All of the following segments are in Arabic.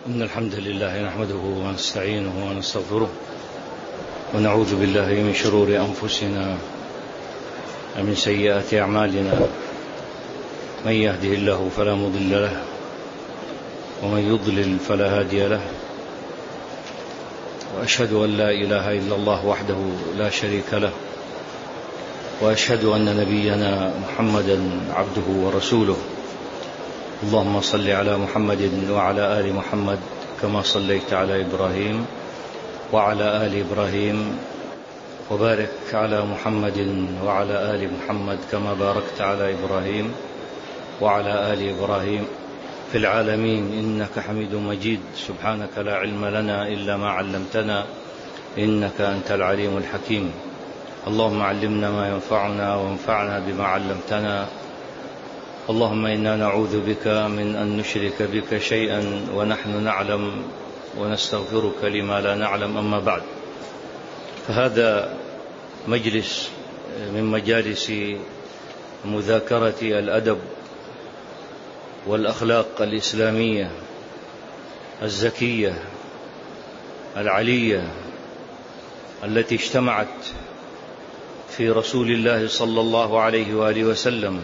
إن الحمد لله نحمده ونستعينه ونستغفره ونعوذ بالله من شرور أنفسنا ومن سيئات أعمالنا. من يهده الله فلا مضل له ومن يضلل فلا هادي له، وأشهد أن لا إله إلا الله وحده لا شريك له، وأشهد أن نبينا محمدا عبده ورسوله. اللهم صل على محمد وعلى آل محمد كما صليت على إبراهيم وعلى آل إبراهيم، وبارك على محمد وعلى آل محمد كما باركت على إبراهيم وعلى آل إبراهيم في العالمين إنك حميد مجيد. سبحانك لا علم لنا إلا ما علمتنا إنك أنت العليم الحكيم. اللهم علمنا ما ينفعنا وانفعنا بما علمتنا. اللهم إنا نعوذ بك من أن نشرك بك شيئا ونحن نعلم ونستغفرك لما لا نعلم. أما بعد، فهذا مجلس من مجالس مذاكرة الأدب والأخلاق الإسلامية الزكية العلية التي اجتمعت في رسول الله صلى الله عليه وآله وسلم،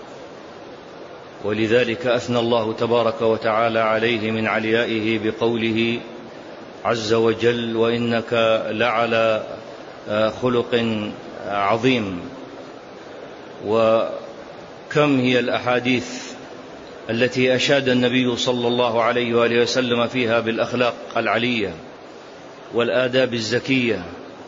ولذلك أثنى الله تبارك وتعالى عليه من عليائه بقوله عز وجل: وإنك لعلى خلق عظيم. وكم هي الأحاديث التي أشاد النبي صلى الله عليه وآله وسلم فيها بالأخلاق العلية والآداب الزكية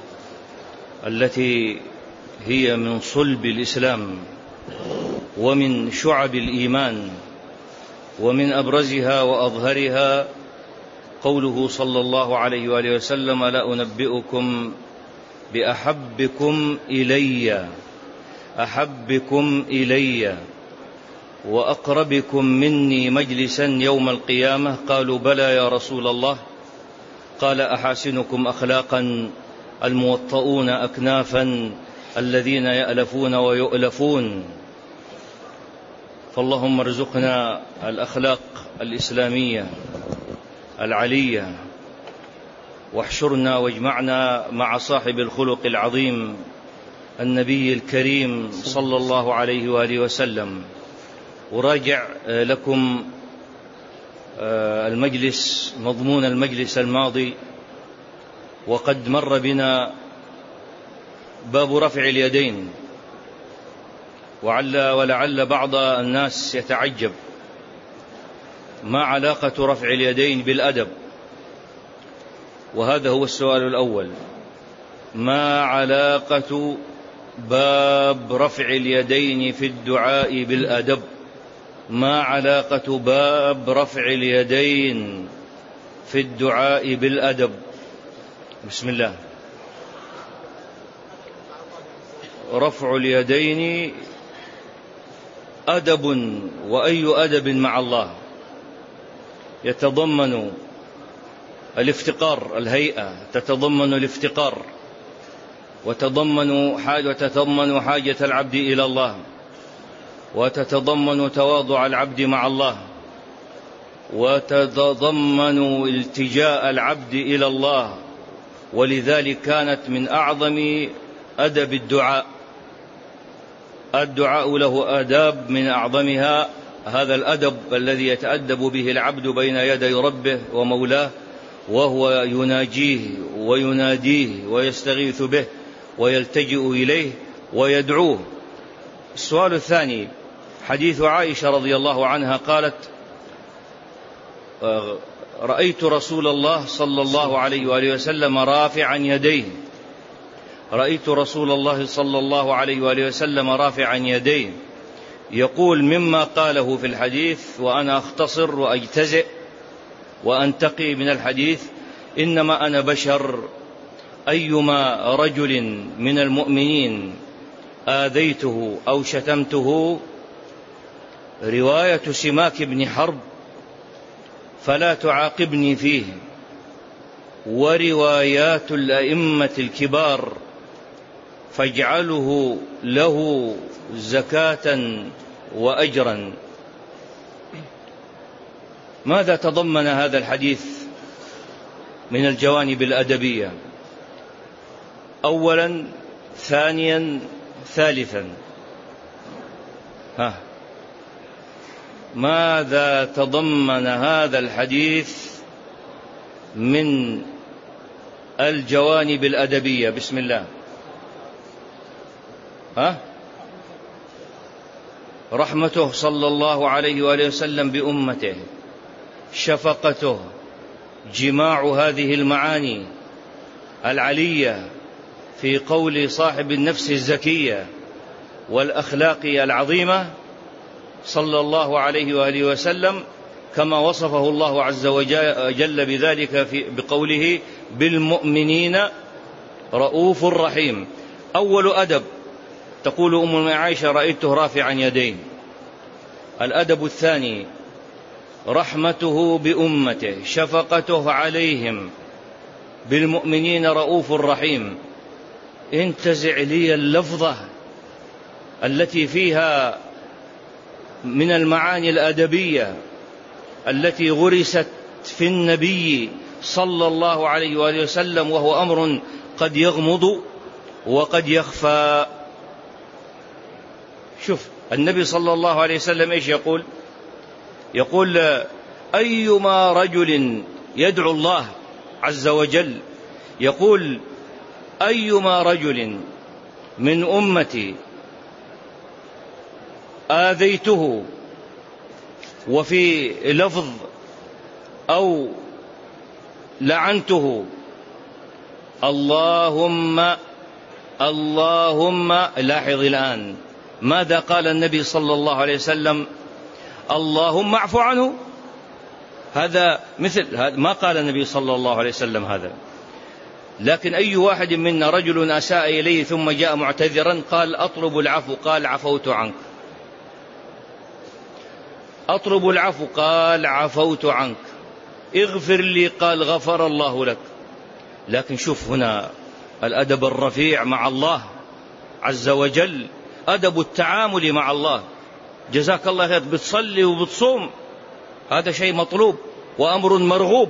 التي هي من صلب الإسلام ومن شعب الإيمان، ومن أبرزها وأظهرها قوله صلى الله عليه وآله وسلم: لا أنبئكم أحبكم إلي وأقربكم مني مجلسا يوم القيامة؟ قالوا: بلى يا رسول الله. قال: أحاسنكم أخلاقا الموطؤون أكنافا الذين يألفون ويؤلفون. فاللهم ارزقنا الأخلاق الإسلامية العلية، واحشرنا واجمعنا مع صاحب الخلق العظيم النبي الكريم صلى الله عليه وآله وسلم. أراجع لكم المجلس، مضمون المجلس الماضي، وقد مر بنا باب رفع اليدين، ولعل بعض الناس يتعجب: ما علاقة رفع اليدين بالأدب؟ وهذا هو السؤال الأول: ما علاقة باب رفع اليدين في الدعاء بالأدب؟ ما علاقة باب رفع اليدين في الدعاء بالأدب؟ بسم الله. رفع اليدين أدب، وأي أدب مع الله؟ يتضمن الافتقار، الهيئة تتضمن الافتقار، وتتضمن حاجة العبد إلى الله، وتتضمن تواضع العبد مع الله، وتتضمن التجاء العبد إلى الله. ولذلك كانت من أعظم أدب الدعاء له آداب، من أعظمها هذا الأدب الذي يتأدب به العبد بين يدي ربه ومولاه، وهو يناجيه ويناديه ويستغيث به ويلتجئ إليه ويدعوه. السؤال الثاني: حديث عائشة رضي الله عنها قالت: رأيت رسول الله صلى الله عليه وآله وسلم رافعا يديه. رأيت رسول الله صلى الله عليه وآله وسلم رافعا يديه، يقول مما قاله في الحديث، وأنا أختصر وأجتزئ وأنتقي من الحديث: إنما أنا بشر، أيما رجل من المؤمنين آذيته أو شتمته، رواية سماك بن حرب، فلا تعاقبني فيه، وروايات الأئمة الكبار فاجعله له زكاة وأجرا. ماذا تضمن هذا الحديث من الجوانب الأدبية؟ أولا، ثانيا، ثالثا، ماذا تضمن هذا الحديث من الجوانب الأدبية؟ بسم الله. رحمته صلى الله عليه وآله وسلم بأمته، شفقته، جماع هذه المعاني العلية في قول صاحب النفس الزكية والأخلاق العظيمة صلى الله عليه وآله وسلم، كما وصفه الله عز وجل بذلك بقوله بالمؤمنين رؤوف رحيم. أول أدب، تقول أم عائشة رأيته رافعا يدين. الأدب الثاني، رحمته بأمته، شفقته عليهم، بالمؤمنين رؤوف رحيم. انتزع لي اللفظة التي فيها من المعاني الأدبية التي غرست في النبي صلى الله عليه وآله وسلم، وهو أمر قد يغمض وقد يخفى. شوف النبي صلى الله عليه وسلم إيش يقول؟ يقول أيما رجل يدعو الله عز وجل، يقول أيما رجل من أمتي آذيته، وفي لفظ أو لعنته، اللهم لاحظ الآن ماذا قال النبي صلى الله عليه وسلم؟ اللهم اعف عنه. هذا مثل هذا ما قال النبي صلى الله عليه وسلم هذا. لكن أي واحد منا رجل أساء إليه ثم جاء معتذرا قال أطلب العفو، قال عفوت عنك. أطلب العفو، قال عفوت عنك. اغفر لي، قال غفر الله لك. لكن شوف هنا الأدب الرفيع مع الله عز وجل، أدب التعامل مع الله. جزاك الله خير، بتصلي وبتصوم، هذا شيء مطلوب وأمر مرغوب،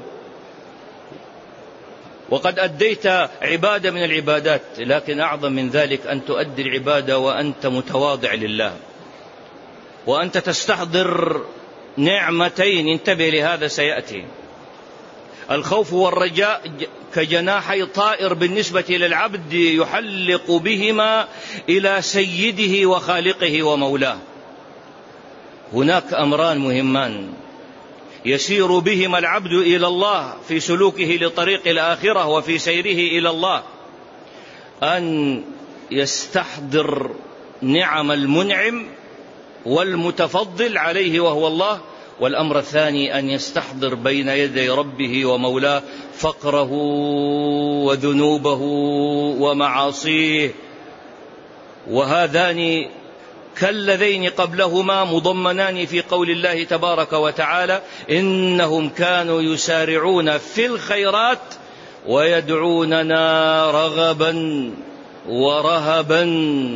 وقد أديت عبادة من العبادات، لكن أعظم من ذلك أن تؤدي العبادة وأنت متواضع لله، وأنت تستحضر نعمتين. انتبه لهذا سيأتي. الخوف والرجاء كجناحي طائر بالنسبة للعبد يحلق بهما إلى سيده وخالقه ومولاه. هناك أمران مهمان يسير بهما العبد إلى الله في سلوكه لطريق الآخرة وفي سيره إلى الله: أن يستحضر نعم المنعم والمتفضل عليه وهو الله، والأمر الثاني أن يستحضر بين يدي ربه ومولاه فقره وذنوبه ومعاصيه. وهذان كالذين قبلهما مضمنان في قول الله تبارك وتعالى: إنهم كانوا يسارعون في الخيرات ويدعوننا رغبا ورهبا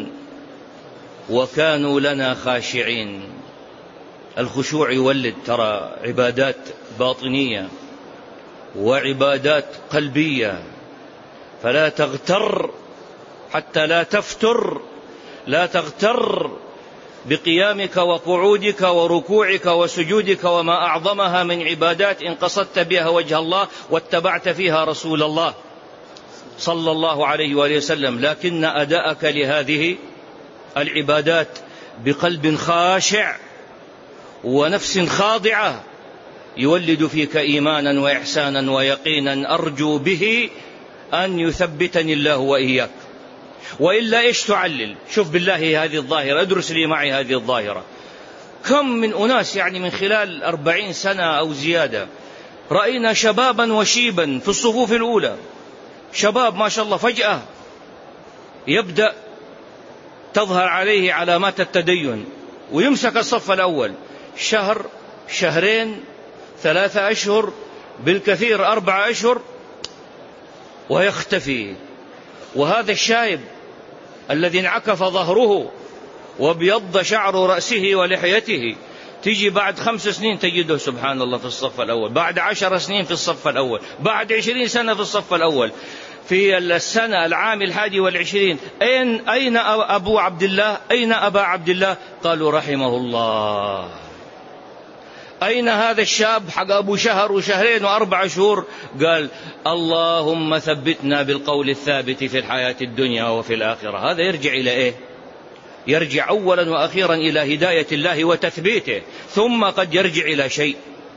وكانوا لنا خاشعين. الخشوع يولد ترى عبادات باطنية وعبادات قلبية، فلا تغتر حتى لا تفتر، لا تغتر بقيامك وقعودك وركوعك وسجودك وما أعظمها من عبادات إن قصدت بها وجه الله واتبعت فيها رسول الله صلى الله عليه وآله وسلم، لكن أداءك لهذه العبادات بقلب خاشع ونفس خاضعة يولد فيك إيمانا وإحسانا ويقينا أرجو به أن يثبتني الله وإياك. وإلا إيش تعلل؟ شوف بالله هذه الظاهرة، ادرس لي معي هذه الظاهرة. كم من أناس يعني من خلال 40 سنة أو زيادة رأينا شبابا وشيبا في الصفوف الأولى، شباب ما شاء الله، فجأة يبدأ تظهر عليه علامات التدين ويمسك الصف الأول شهر، شهرين، 3 أشهر، بالكثير 4 أشهر، ويختفي. وهذا الشايب الذي انعكف ظهره وابيض شعر رأسه ولحيته تيجي بعد 5 سنين تجده سبحان الله في الصف الأول، بعد 10 سنين في الصف الأول، بعد 20 سنة في الصف الأول. في السنة العام 21 أين أبو عبد الله؟ أين أبا عبد الله؟ قالوا رحمه الله. أين هذا الشاب حق أبو شهر وشهرين و4 شهور؟ قال اللهم ثبتنا بالقول الثابت في الحياة الدنيا وفي الآخرة. هذا يرجع إلى إيه؟ يرجع أولا وأخيرا إلى هداية الله وتثبيته، ثم قد يرجع إلى شيء.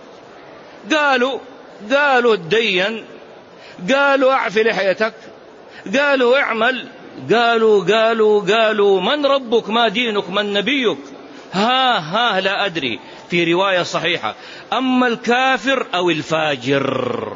قالوا الدين، قالوا أعف لحيتك، قالوا اعمل، قالوا من ربك ما دينك من نبيك؟ ها لا أدري. في رواية صحيحة أما الكافر أو الفاجر،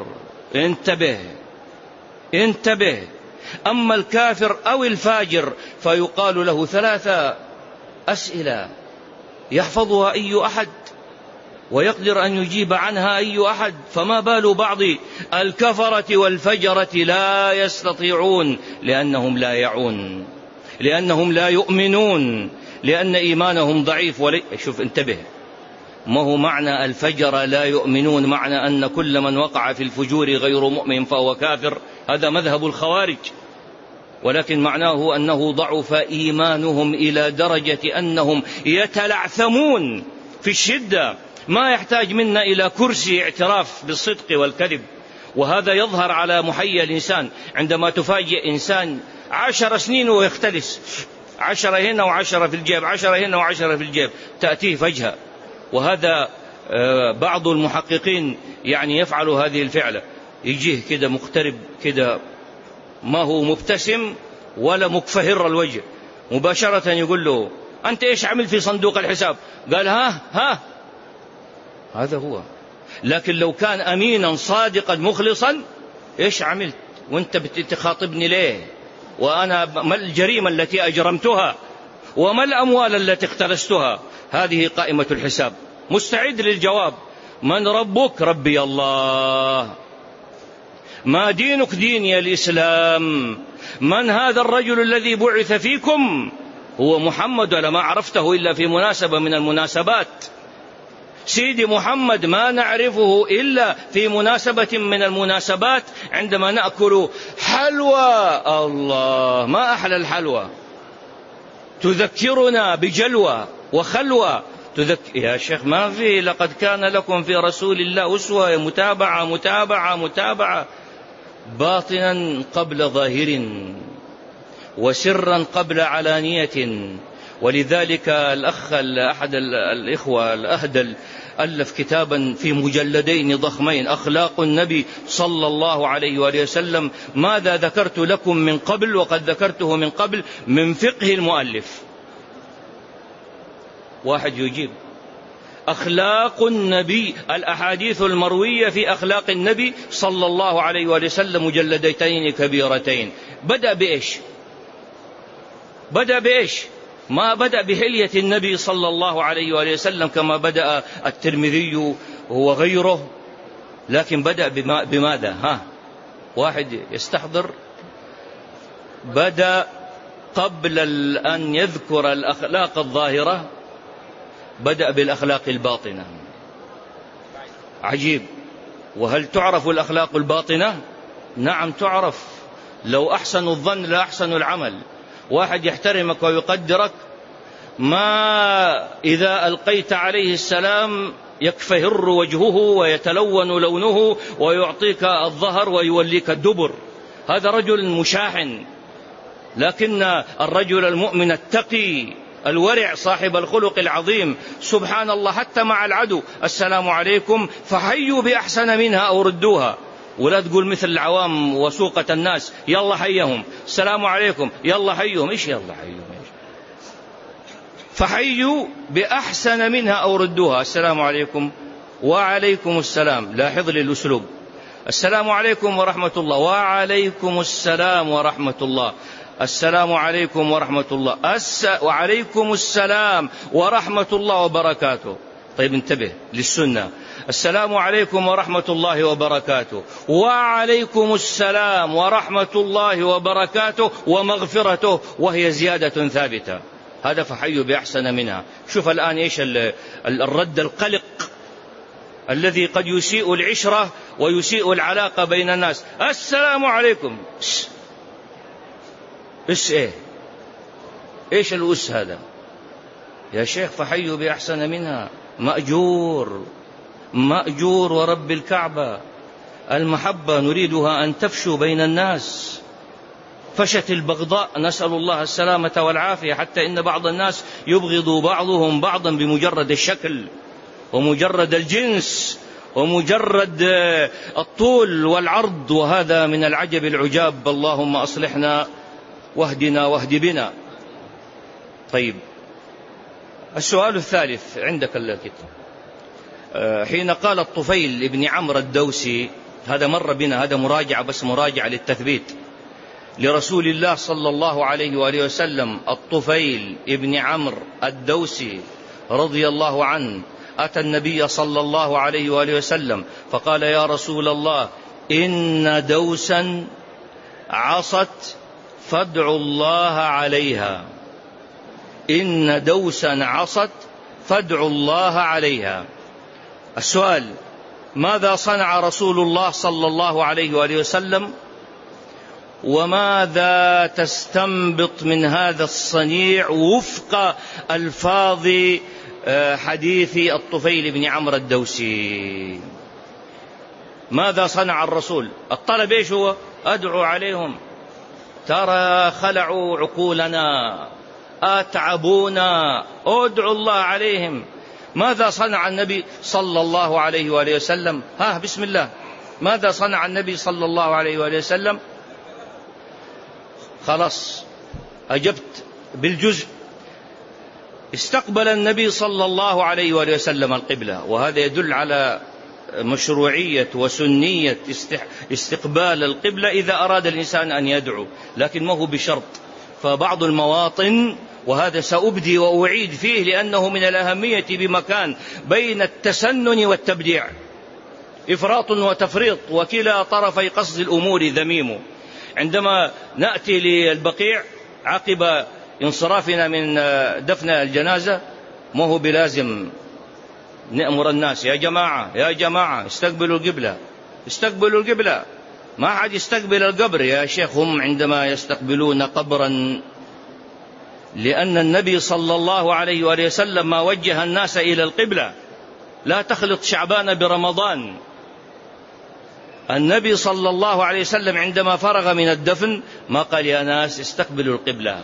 انتبه، أما الكافر أو الفاجر فيقال له 3 أسئلة يحفظها أي أحد ويقدر أن يجيب عنها أي أحد، فما بال بعض الكفرة والفجرة لا يستطيعون، لأنهم لا يعون، لأنهم لا يؤمنون، لأن إيمانهم ضعيف. شوف انتبه، ما هو معنى الفجر لا يؤمنون معنى أن كل من وقع في الفجور غير مؤمن فهو كافر؟ هذا مذهب الخوارج، ولكن معناه أنه ضعف إيمانهم إلى درجة أنهم يتلعثمون في الشدة، ما يحتاج منا إلى كرسي اعتراف بالصدق والكذب. وهذا يظهر على محيا الإنسان عندما تفاجئ إنسان 10 سنين ويختلس، 10 هنا و10 في الجيب، 10 هنا و10 في الجيب، تأتيه فجأة. وهذا بعض المحققين يعني يفعل هذه الفعلة، يجيه كده مقترب كده، ما هو مبتسم ولا مكفهر الوجه، مباشرة يقول له أنت إيش عمل في صندوق الحساب؟ قال ها. هذا هو. لكن لو كان أمينا صادقا مخلصا، إيش عملت وانت بتخاطبني ليه؟ وأنا ما الجريمة التي أجرمتها وما الأموال التي اختلستها؟ هذه قائمة الحساب، مستعد للجواب. من ربك؟ ربي الله. ما دينك؟ ديني الإسلام. من هذا الرجل الذي بعث فيكم؟ هو محمد، ولا ما عرفته إلا في مناسبة من المناسبات. سيدي محمد ما نعرفه إلا في مناسبة من المناسبات، عندما نأكل حلوى. الله، ما أحلى الحلوى، تذكرنا بجلوى وخلوى. يا شيخ ما في، لقد كان لكم في رسول الله أسوة، متابعة، باطنا قبل ظاهر وسرا قبل علانية. ولذلك الأخ أحد الإخوة الأهدل ألف كتابا في مجلدين ضخمين، أخلاق النبي صلى الله عليه وآله وسلم، ماذا ذكرت لكم من قبل وقد ذكرته من قبل من فقه المؤلف. واحد يجيب أخلاق النبي، الأحاديث المروية في أخلاق النبي صلى الله عليه وآله وسلم، مجلدتين كبيرتين. بدأ بإيش؟ ما بدأ بحلية النبي صلى الله عليه وآله وسلم كما بدأ الترمذي وغيره، لكن بدأ بماذا؟ واحد يستحضر. بدأ قبل أن يذكر الأخلاق الظاهرة بدأ بالأخلاق الباطنة. عجيب. وهل تعرف الأخلاق الباطنة؟ نعم تعرف. لو أحسن الظن لا أحسن العمل. واحد يحترمك ويقدرك، ما إذا ألقيت عليه السلام يكفهر وجهه ويتلون لونه ويعطيك الظهر ويوليك الدبر. هذا رجل مشاحن. لكن الرجل المؤمن التقي الورع صاحب الخلق العظيم، سبحان الله، حتى مع العدو السلام عليكم فحيوا بأحسن منها أو ردوها. ولا تقول مثل العوام وسوقة الناس يلا حيهم، السلام عليكم يلا حيهم. إيش يلا حيهم؟ فحيوا بأحسن منها أو ردوها. السلام عليكم وعليكم السلام. لاحظ لي الأسلوب. السلام عليكم ورحمة الله، وعليكم السلام ورحمة الله، السلام عليكم ورحمة الله، وعليكم السلام ورحمة الله وبركاته. طيب انتبه للسنة. السلام عليكم ورحمة الله وبركاته، وعليكم السلام ورحمة الله وبركاته ومغفرته، وهي زيادة ثابتة. هذا فحيوا بأحسن منها. شوف الآن إيش الرد القلق الذي قد يسيء العشرة ويسيء العلاقة بين الناس. السلام عليكم. إيش الأس هذا يا شيخ؟ فحيوا بأحسن منها. مأجور ورب الكعبة. المحبة نريدها أن تفشو بين الناس. فشت البغضاء، نسأل الله السلامة والعافية، حتى إن بعض الناس يبغض بعضهم بعضا بمجرد الشكل ومجرد الجنس ومجرد الطول والعرض، وهذا من العجب العجاب. اللهم أصلحنا واهدنا واهد بنا. طيب، السؤال الثالث عندك الكتاب. حين قال الطفيل ابن عمرو الدوسي، هذا مر بنا، هذا مراجعة بس مراجعة للتثبيت، لرسول الله صلى الله عليه وآله وسلم، الطفيل ابن عمرو الدوسي رضي الله عنه أتى النبي صلى الله عليه وآله وسلم فقال: يا رسول الله، إن دوسا عصت فادعوا الله عليها. إن دوسا عصت فادعوا الله عليها. السؤال: ماذا صنع رسول الله صلى الله عليه وآله وسلم؟ وماذا تستنبط من هذا الصنيع وفق ألفاظ حديث الطفيل بن عمرو الدوسي؟ ماذا صنع الرسول؟ الطلب إيش هو؟ أدعو عليهم. ترى خلعوا عقولنا، أتعبونا، أدعو الله عليهم. ماذا صنع النبي صلى الله عليه وآله وسلم؟ بسم الله. ماذا صنع النبي صلى الله عليه وآله وسلم؟ خلاص أجبت بالجزء. استقبل النبي صلى الله عليه وآله وسلم القبلة، وهذا يدل على مشروعية وسنية استقبال القبلة إذا أراد الإنسان أن يدعو، لكن ما هو بشرط. فبعض المواطن، وهذا سأبدي وأعيد فيه لأنه من الأهمية بمكان، بين التسنن والتبديع إفراط وتفريط، وكلا طرفي قصد الأمور ذميم. عندما نأتي للبقيع عقب انصرافنا من دفن الجنازة، ما هو بلازم نأمر الناس: يا جماعة استقبلوا القبلة، استقبلوا القبلة. ما حد يستقبل القبر يا شيخ. هم عندما يستقبلون قبرا، لأن النبي صلى الله عليه وآله وسلم ما وجه الناس إلى القبلة. لا تخلط شعبان برمضان. النبي صلى الله عليه وسلم عندما فرغ من الدفن ما قال: يا ناس استقبلوا القبلة،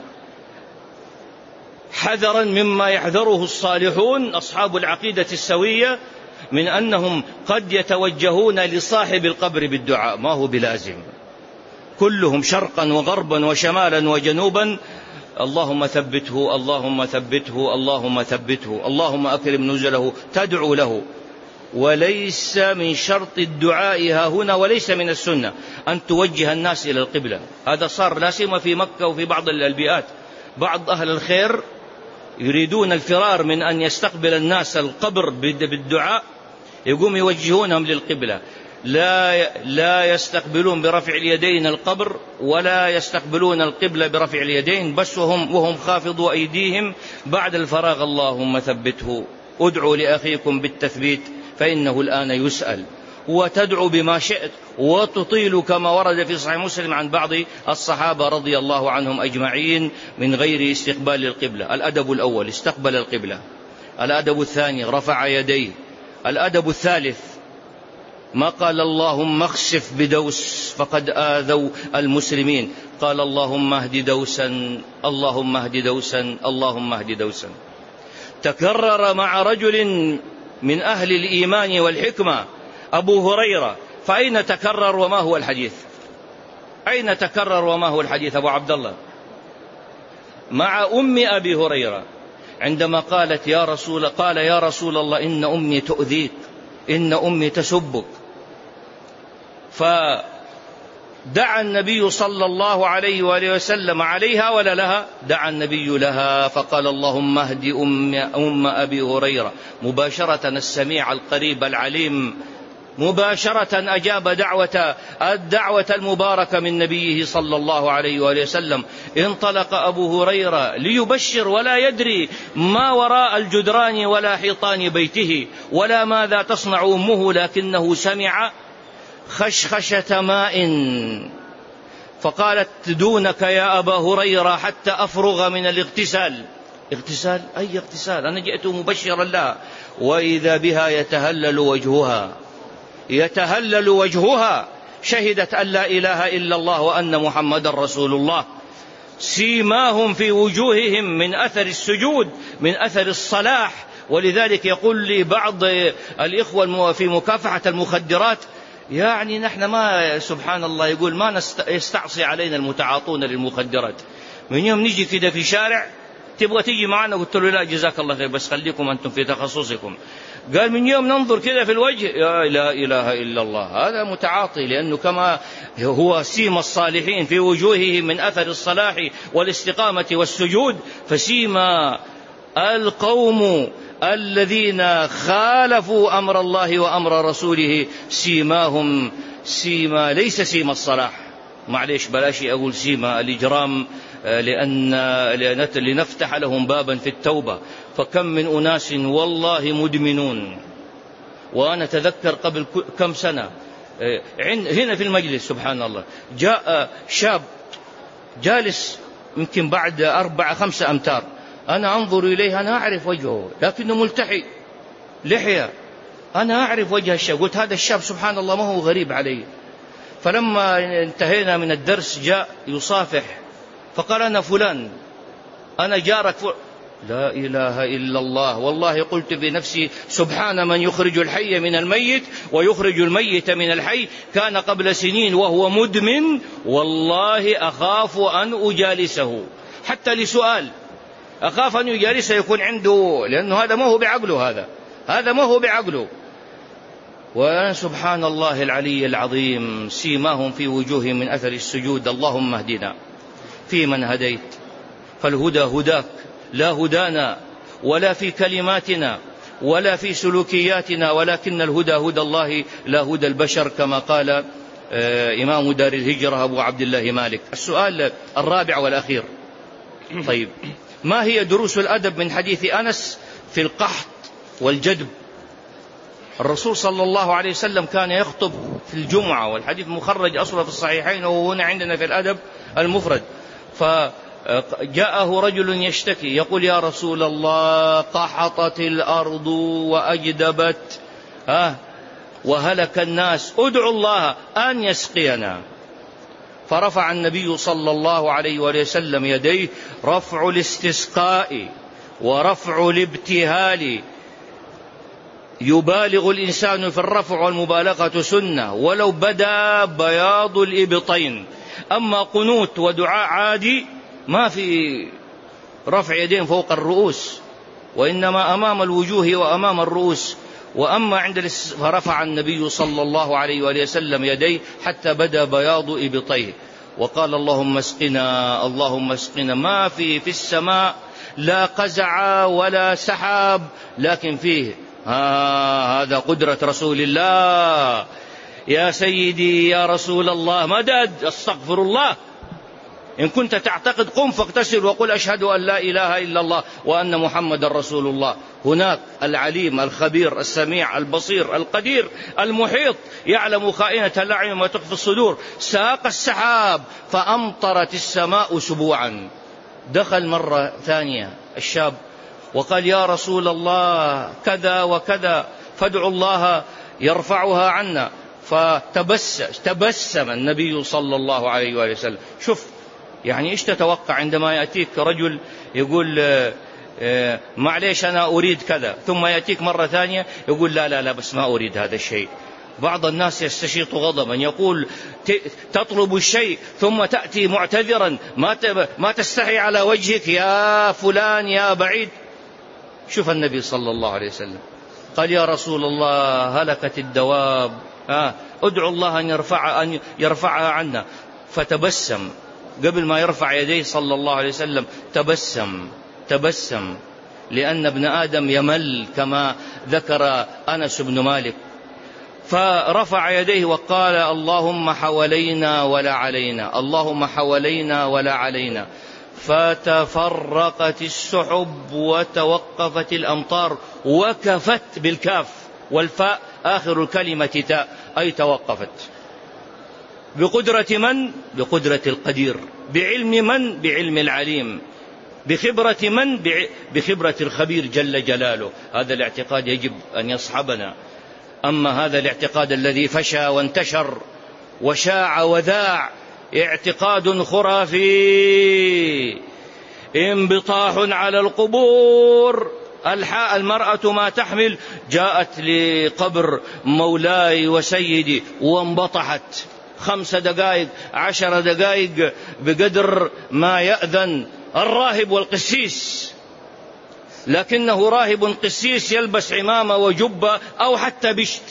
حذرا مما يحذره الصالحون أصحاب العقيدة السوية من أنهم قد يتوجهون لصاحب القبر بالدعاء. ما هو بلازم. كلهم شرقا وغربا وشمالا وجنوبا: اللهم ثبته، اللهم ثبته، اللهم ثبته، اللهم أكرم نزله، تدعو له. وليس من شرط الدعاء ها هنا، وليس من السنة أن توجه الناس إلى القبلة. هذا صار لا سيما في مكة وفي بعض البيئات. بعض أهل الخير يريدون الفرار من أن يستقبل الناس القبر بالدعاء، يقوم يوجهونهم للقبلة. لا يستقبلون برفع اليدين القبر، ولا يستقبلون القبلة برفع اليدين، بس وهم خافضوا أيديهم بعد الفراغ: اللهم ثبته. ادعوا لأخيكم بالتثبيت فإنه الآن يسأل. وتدعو بما شئت وتطيل كما ورد في صحيح مسلم عن بعض الصحابة رضي الله عنهم أجمعين من غير استقبال القبلة. الأدب الأول: استقبل القبلة. الأدب الثاني: رفع يديه. الأدب الثالث: ما قال اللهم اخسف بدوس فقد آذوا المسلمين، قال اللهم اهد دوسا، اللهم اهد دوسا، اللهم اهد دوسا. تكرر مع رجل من أهل الإيمان والحكمة أبو هريرة، فأين تكرر وما هو الحديث؟ أين تكرر وما هو الحديث أبو عبد الله؟ مع أم أبي هريرة عندما قالت: قال يا رسول الله، إن أمي تؤذيك، إن أمي تسبك. فدعا النبي صلى الله عليه وآله وسلم عليها ولا لها؟ دعا النبي لها، فقال: اللهم اهد أم أبي هريرة. مباشرة السميع القريب العليم مباشرة أجاب الدعوة المباركة من نبيه صلى الله عليه وآله وسلم. انطلق أبو هريرة ليبشر ولا يدري ما وراء الجدران ولا حيطان بيته ولا ماذا تصنع أمه، لكنه سمع خشخشة ماء فقالت: دونك يا أبا هريرة حتى أفرغ من الاغتسال. اغتسال؟ أي اغتسال؟ أنا جئت مبشرا لها. وإذا بها يتهلل وجهها، شهدت أن لا إله إلا الله وأن محمد رسول الله. سيماهم في وجوههم من أثر السجود، من أثر الصلاح. ولذلك يقول لي بعض الإخوة في مكافحة المخدرات: يعني نحن ما سبحان الله يقول ما يستعصي علينا المتعاطون للمخدرات، من يوم نجي كده في شارع تبغى تيجي معنا؟ قلت له: لا جزاك الله خير، بس خليكم أنتم في تخصصكم. قال: من يوم ننظر كده في الوجه يا لا إله إلا الله، هذا متعاطي، لأنه كما هو سيم الصالحين في وجوههم من أثر الصلاح والاستقامة والسجود، فسيما القوم الذين خالفوا أمر الله وأمر رسوله سيماهم ليس سيما الصلاح، معليش بلاش أقول سيما الإجرام، لنفتح لهم بابا في التوبة. فكم من أناس والله مدمنون. وأنا تذكر قبل كم سنة هنا في المجلس سبحان الله جاء شاب جالس يمكن بعد 4-5 أمتار، أنا أنظر إليه، أنا أعرف وجهه لكنه ملتحي لحية، أنا أعرف وجه الشاب. قلت: هذا الشاب سبحان الله ما هو غريب علي. فلما انتهينا من الدرس جاء يصافح فقال: أنا فلان، أنا جارك لا إله إلا الله. والله قلت بنفسي: سبحان من يخرج الحي من الميت ويخرج الميت من الحي. كان قبل سنين وهو مدمن، والله أخاف أن أجالسه حتى لسؤال، أخاف أن يجالسه يكون عنده، لأنه هذا ما هو بعقله، هذا ما هو بعقله. وسبحان الله العلي العظيم سيماهم في وجوههم من أثر السجود. اللهم اهدنا فيمن هديت، فالهدى هداك، لا هدانا ولا في كلماتنا ولا في سلوكياتنا، ولكن الهدى هدى الله لا هدى البشر، كما قال إمام دار الهجرة أبو عبد الله مالك. السؤال الرابع والأخير: طيب، ما هي دروس الأدب من حديث أنس في القحط والجدب؟ الرسول صلى الله عليه وسلم كان يخطب في الجمعة، والحديث مخرج أصلا في الصحيحين وهنا عندنا في الأدب المفرد. فجاءه رجل يشتكي يقول: يا رسول الله، قحطت الأرض وأجدبت وهلك الناس، ادعو الله أن يسقينا. فرفع النبي صلى الله عليه وسلم يديه، رفع الاستسقاء ورفع الابتهال، يبالغ الإنسان في الرفع والمبالغة سنة ولو بدا بياض الإبطين. أما قنوت ودعاء عادي ما في رفع يدين فوق الرؤوس، وإنما أمام الوجوه وأمام الرؤوس. وأما عند فرفع النبي صلى الله عليه وسلم يديه حتى بدا بياض إبطيه وقال: اللهم اسقنا اللهم اسقنا. ما في السماء لا قزع ولا سحاب، لكن فيه هذا قدرة رسول الله. يا سيدي يا رسول الله، مدد، استغفر الله. إن كنت تعتقد قم فاغتسل وقل: أشهد أن لا إله إلا الله وأن محمد رسول الله. هناك العليم الخبير السميع البصير القدير المحيط، يعلم خائنة الأعين وما تخفي الصدور. ساق السحاب فأمطرت السماء سبوعا. دخل مرة ثانية الشاب وقال: يا رسول الله كذا وكذا، فادعوا الله يرفعها عنا. فتبسم النبي صلى الله عليه وسلم. شوف يعني إيش تتوقع عندما يأتيك رجل يقول: معليش أنا أريد كذا، ثم يأتيك مرة ثانية يقول: لا لا لا بس ما أريد هذا الشيء. بعض الناس يستشيط غضبا يقول: تطلب الشيء ثم تأتي معتذرا، ما تستحي على وجهك يا فلان يا بعيد. شوف النبي صلى الله عليه وسلم قال: يا رسول الله هلكت الدواب، ادعو الله أن يرفعها عنا. فتبسم قبل ما يرفع يديه صلى الله عليه وسلم، تبسم لأن ابن آدم يمل، كما ذكر أنس بن مالك. فرفع يديه وقال اللهم حوالينا ولا علينا، اللهم حوالينا ولا علينا. فتفرقت السحب وتوقفت الأمطار، وكفت بالكاف والفاء آخر الكلمة تاء، أي توقفت. بقدرة من؟ بقدرة القدير. بعلم من؟ بعلم العليم. بخبرة من؟ بخبرة الخبير جل جلاله. هذا الاعتقاد يجب أن يصحبنا. أما هذا الاعتقاد الذي فشى وانتشر وشاع وذاع، اعتقاد خرافي، انبطاح على القبور. المرأة ما تحمل جاءت لقبر مولاي وسيدي وانبطحت 5 دقائق 10 دقائق بقدر ما يأذن الراهب والقسيس، لكنه راهب قسيس يلبس عمامة وجبة أو حتى بشت.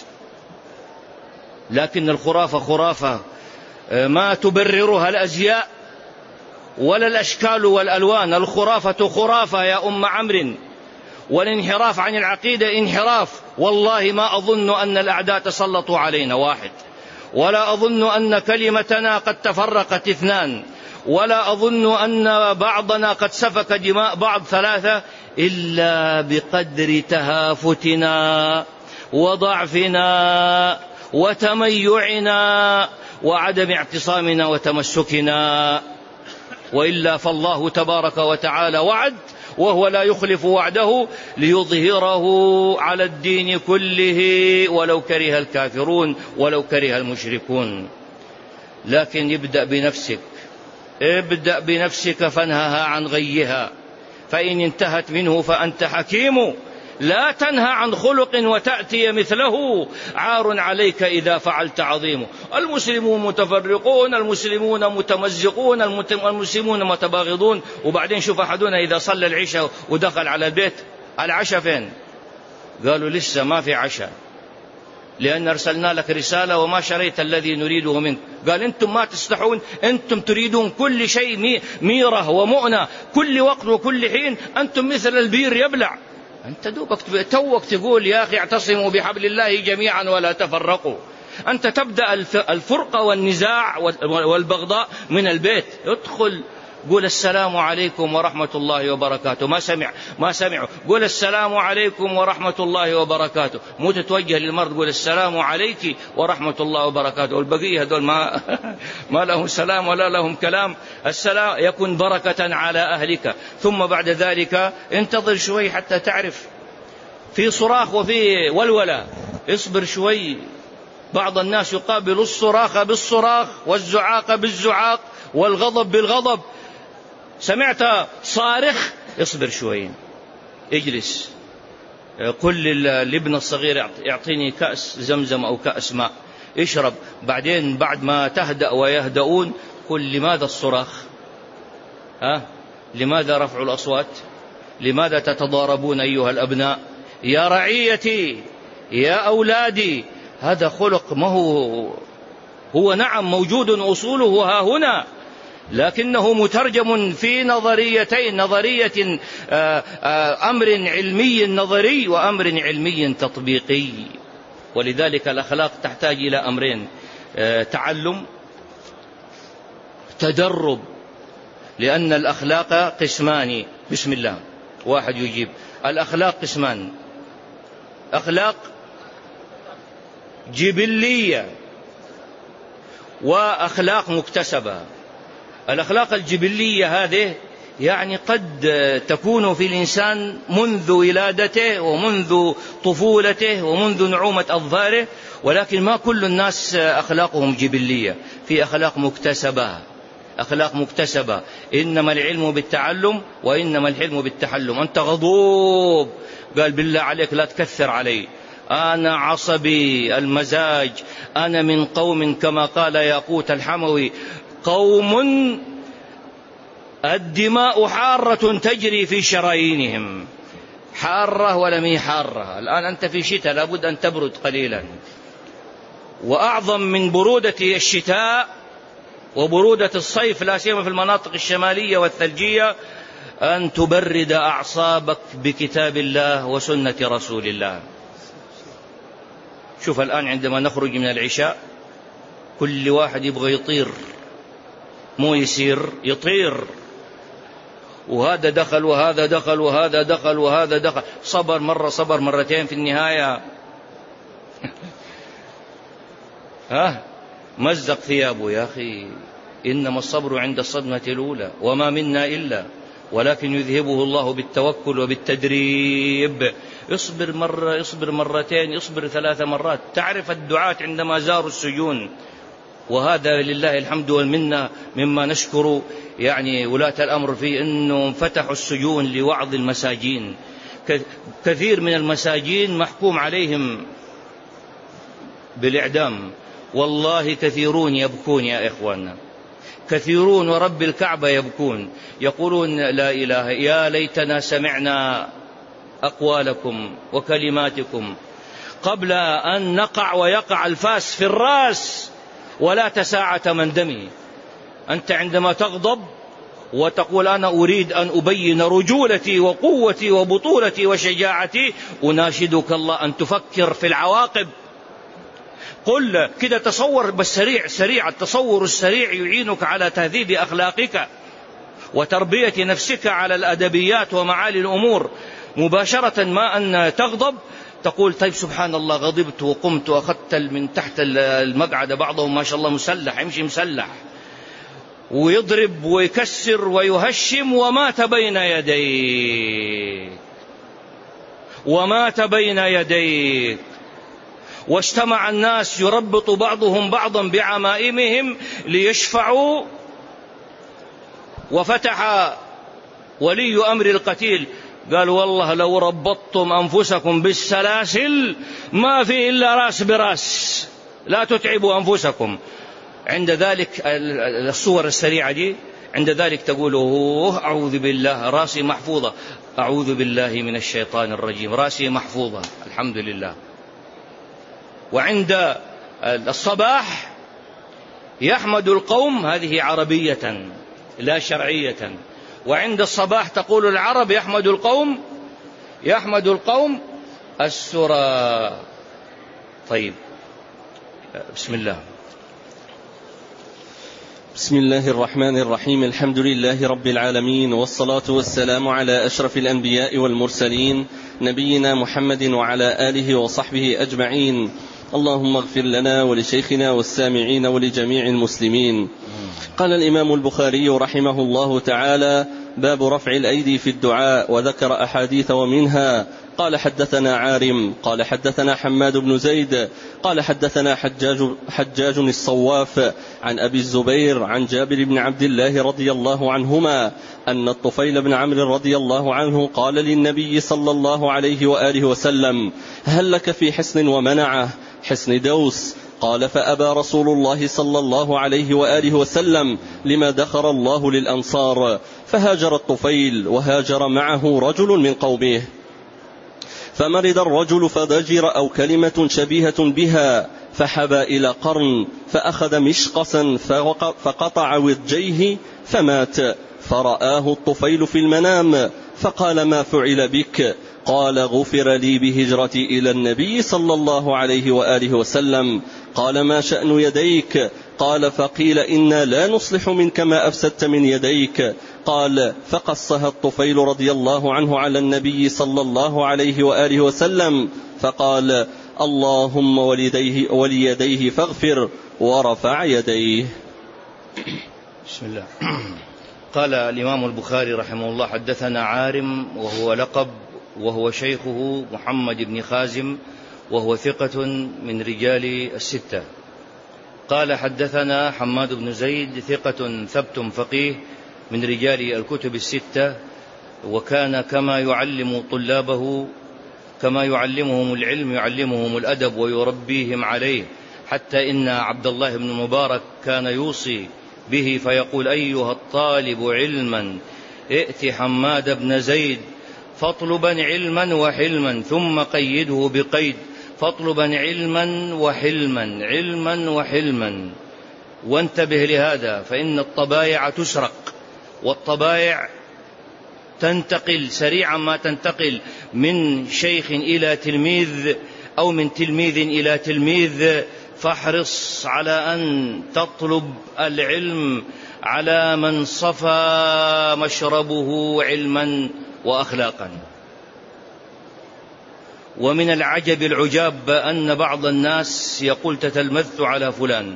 لكن الخرافة خرافة ما تبررها الأزياء ولا الأشكال والألوان. الخرافة خرافة يا أم عمرو، والانحراف عن العقيدة انحراف. والله ما أظن أن الأعداء تسلطوا علينا 1، ولا أظن أن كلمتنا قد تفرقت 2، ولا أظن أن بعضنا قد سفك دماء بعض 3، إلا بقدر تهافتنا وضعفنا وتميعنا وعدم اعتصامنا وتمسكنا. وإلا فالله تبارك وتعالى وعد، وهو لا يخلف وعده، ليظهره على الدين كله ولو كره الكافرون ولو كره المشركون. لكن ابدأ بنفسك فانهها عن غيها، فإن انتهت منه فأنت حكيم. لا تنهى عن خلق وتأتي مثله، عار عليك إذا فعلت عظيم. المسلمون متفرقون، المسلمون متمزقون، المسلمون متباغضون. وبعدين شوف أحدنا إذا صلى العشاء ودخل على البيت، العشاء فين؟ قالوا لسه ما في عشاء، لأن أرسلنا لك رسالة وما شريت الذي نريده منك. قال أنتم ما تستحون، أنتم تريدون كل شيء ميرة ومؤنة كل وقت وكل حين، أنتم مثل البير يبلع. أنت دوبك توك تقول يا أخي اعتصموا بحبل الله جميعا ولا تفرقوا. أنت تبدأ الفرقة والنزاع والبغضاء من البيت. ادخل قول السلام عليكم ورحمة الله وبركاته. ما سمعوا قول السلام عليكم ورحمة الله وبركاته. مو تتوجه للمرض قول السلام عليك ورحمة الله وبركاته. والبقية هذول ما لهم سلام ولا لهم كلام. السلام يكون بركة على أهلك، ثم بعد ذلك انتظر شوي حتى تعرف. في صراخ وفي ولولة، اصبر شوي. بعض الناس يقابل الصراخ بالصراخ والزعاق بالزعاق والغضب بالغضب. سمعت صارخ؟ اصبر شوي، اجلس، قل للابن الصغير يعطيني كأس زمزم أو كأس ماء اشرب. بعدين بعد ما تهدأ ويهدؤون قل لماذا الصراخ؟ لماذا رفع الأصوات؟ لماذا تتضاربون أيها الأبناء؟ يا رعيتي يا أولادي، هذا خلق ما هو نعم موجود أصوله ها هنا، لكنه مترجم في نظريتين، نظرية أمر علمي نظري وأمر علمي تطبيقي. ولذلك الأخلاق تحتاج إلى أمرين: تعلم، تدرب. لأن الأخلاق قسمان. بسم الله، واحد يجيب. الأخلاق قسمان: أخلاق جبلية وأخلاق مكتسبة. الأخلاق الجبلية هذه يعني قد تكون في الإنسان منذ ولادته ومنذ طفولته ومنذ نعومة أظفاره، ولكن ما كل الناس أخلاقهم جبلية. في أخلاق مكتسبة، أخلاق مكتسبة. إنما العلم بالتعلم وإنما الحلم بالتحلم. أنت غضوب، قال بالله عليك لا تكثر علي، أنا عصبي المزاج، أنا من قوم كما قال ياقوت الحموي: قوم الدماء حارة تجري في شرايينهم. حارة ولم هي حارة. الآن أنت في شتاء لابد أن تبرد قليلا. وأعظم من برودة الشتاء وبرودة الصيف، لا سيما في المناطق الشمالية والثلجية، أن تبرد أعصابك بكتاب الله وسنة رسول الله. شوف الآن عندما نخرج من العشاء كل واحد يبغى يطير، مو يسير، يطير، وهذا دخل وهذا دخل وهذا دخل وهذا دخل، صبر مرة صبر مرتين، في النهاية مزق ثيابه. يا أخي إنما الصبر عند الصدمة الأولى وما منا إلا، ولكن يذهبه الله بالتوكل وبالتدريب. اصبر مرة، اصبر مرتين، اصبر 3 مرات. تعرف الدعاة عندما زاروا السجون، وهذا لله الحمد والمنة مما نشكر يعني ولاة الأمر فيه، أنهم فتحوا السجون لوعظ المساجين. كثير من المساجين محكوم عليهم بالإعدام، والله كثيرون يبكون يا إخواننا، كثيرون ورب الكعبة يبكون، يقولون لا إله، يا ليتنا سمعنا أقوالكم وكلماتكم قبل أن نقع ويقع الفاس في الرأس ولا تساعة من دمي. أنت عندما تغضب وتقول أنا أريد أن أبين رجولتي وقوتي وبطولتي وشجاعتي، أناشدك الله أن تفكر في العواقب. قل كده تصور بس سريع، التصور السريع يعينك على تهذيب أخلاقك وتربية نفسك على الأدبيات ومعالي الأمور. مباشرة ما أن تغضب تقول طيب سبحان الله غضبت وقمت وأخذت من تحت المقعدة، بعضهم ما شاء الله مسلح، يمشي مسلح ويضرب ويكسر ويهشم، ومات بين يديك، ومات بين يديك. واجتمع الناس يربط بعضهم بعضا بعمائمهم ليشفعوا، وفتح ولي أمر القتيل قال والله لو ربطتم أنفسكم بالسلاسل ما في إلا راس براس، لا تتعبوا أنفسكم. عند ذلك الصور السريعة دي، عند ذلك تقول أعوذ بالله، راسي محفوظة، أعوذ بالله من الشيطان الرجيم، راسي محفوظة الحمد لله. وعند الصباح يحمد القوم، هذه عربية لا شرعية. وعند الصباح تقول العرب يحمد القوم السرى. طيب بسم الله. بسم الله الرحمن الرحيم. الحمد لله رب العالمين، والصلاة والسلام على أشرف الأنبياء والمرسلين، نبينا محمد وعلى آله وصحبه أجمعين. اللهم اغفر لنا ولشيخنا والسامعين ولجميع المسلمين. قال الإمام البخاري رحمه الله تعالى: باب رفع الأيدي في الدعاء، وذكر أحاديث ومنها قال حدثنا عارم قال حدثنا حماد بن زيد قال حدثنا حجاج الصواف عن أبي الزبير عن جابر بن عبد الله رضي الله عنهما أن الطفيل بن عمرو رضي الله عنه قال للنبي صلى الله عليه وآله وسلم: هل لك في حصن ومنعه، حصن دوس؟ قال: فأبى رسول الله صلى الله عليه وآله وسلم لما دخر الله للأنصار، فهاجر الطفيل وهاجر معه رجل من قومه. فمرض الرجل فضجر أو كلمة شبيهة بها، فحبى إلى قرن، فأخذ مشقصا فقطع وجيه فمات. فرآه الطفيل في المنام فقال: ما فعل بك؟ قال: غفر لي بهجرتي إلى النبي صلى الله عليه وآله وسلم. قال: ما شأن يديك؟ قال: فقيل: إنا لا نصلح منك ما أفسدت من يديك. قال: فقصها الطفيل رضي الله عنه على النبي صلى الله عليه وآله وسلم، فقال: اللهم وليديه فاغفر، ورفع يديه. بسم الله. قال الإمام البخاري رحمه الله: حدثنا عارم وهو لقب، وهو شيخه محمد بن خازم، وهو ثقة من رجال الستة. قال حدثنا حماد بن زيد ثقة ثبت فقيه من رجال الكتب الستة، وكان كما يعلم طلابه، كما يعلمهم العلم يعلمهم الأدب ويربيهم عليه، حتى إن عبد الله بن مبارك كان يوصي به فيقول: أيها الطالب علما ائت حماد بن زيد فاطلبا علما وحلما، ثم قيده بقيد، فاطلبا علما وحلما، علما وحلما. وانتبه لهذا، فإن الطبايع تسرق، والطبايع تنتقل سريعا ما تنتقل من شيخ إلى تلميذ أو من تلميذ إلى تلميذ، فاحرص على أن تطلب العلم على من صفى مشربه علما وأخلاقا. ومن العجب العجاب أن بعض الناس يقول تتلمذت على فلان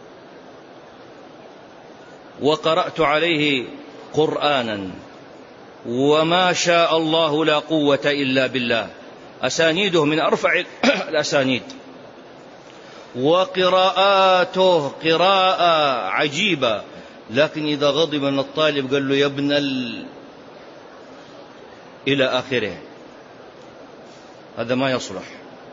وقرأت عليه قرآنا وما شاء الله لا قوة إلا بالله، أسانيده من أرفع الأسانيد، وقراءاته قراءة عجيبة، لكن إذا غضب من الطالب قال له يا ابن إلى آخره. هذا ما يصلح،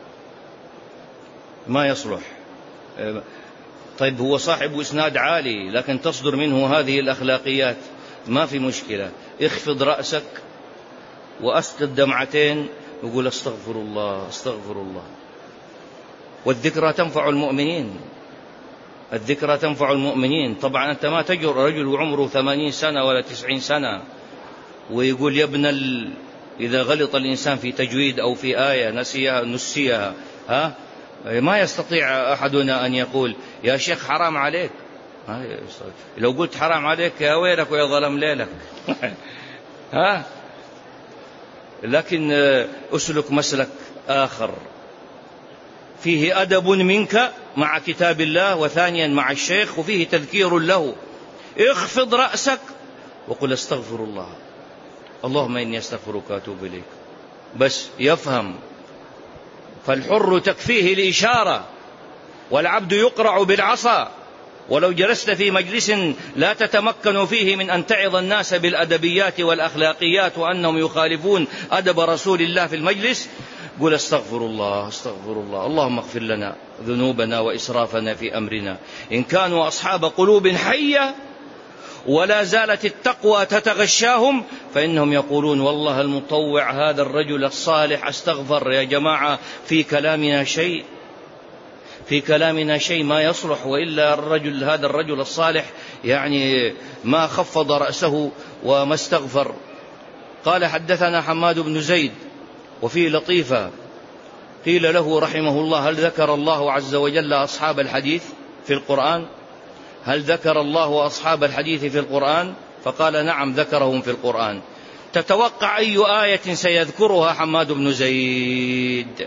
ما يصلح. طيب هو صاحب إسناد عالي لكن تصدر منه هذه الأخلاقيات، ما في مشكلة، اخفض رأسك وأسقط دمعتين وقول استغفر الله استغفر الله. والذكرى تنفع المؤمنين، الذكرى تنفع المؤمنين. طبعا أنت ما تجر رجل عمره 80 سنة ولا 90 سنة ويقول يا ابن إذا غلط الإنسان في تجويد أو في آية نسيها ما يستطيع أحدنا أن يقول يا شيخ حرام عليك. لو قلت حرام عليك يا ويلك ويا ظلم ليلك. لكن أسلك مسلك آخر فيه أدب منك مع كتاب الله، وثانيا مع الشيخ، وفيه تذكير له. اخفض رأسك وقل استغفر الله، اللهم إني استغفرك وأتوب إليك، بس يفهم. فالحر تكفيه الإشارة والعبد يقرع بالعصا. ولو جلست في مجلس لا تتمكن فيه من أن تعظ الناس بالأدبيات والأخلاقيات وأنهم يخالفون أدب رسول الله في المجلس، قل استغفر الله استغفر الله، اللهم اغفر لنا ذنوبنا وإسرافنا في أمرنا. إن كانوا أصحاب قلوب حية ولا زالت التقوى تتغشاهم فإنهم يقولون والله المطوع هذا الرجل الصالح استغفر. يا جماعة في كلامنا شيء، في كلامنا شيء ما يصلح، وإلا هذا الرجل الصالح يعني ما خفض رأسه وما استغفر. قال حدثنا حماد بن زيد وفي لطيفة، قيل له رحمه الله هل ذكر الله عز وجل أصحاب الحديث في القرآن؟ هل ذكر الله أصحاب الحديث في القرآن؟ فقال نعم ذكرهم في القرآن. تتوقع أي آية سيذكرها حماد بن زيد؟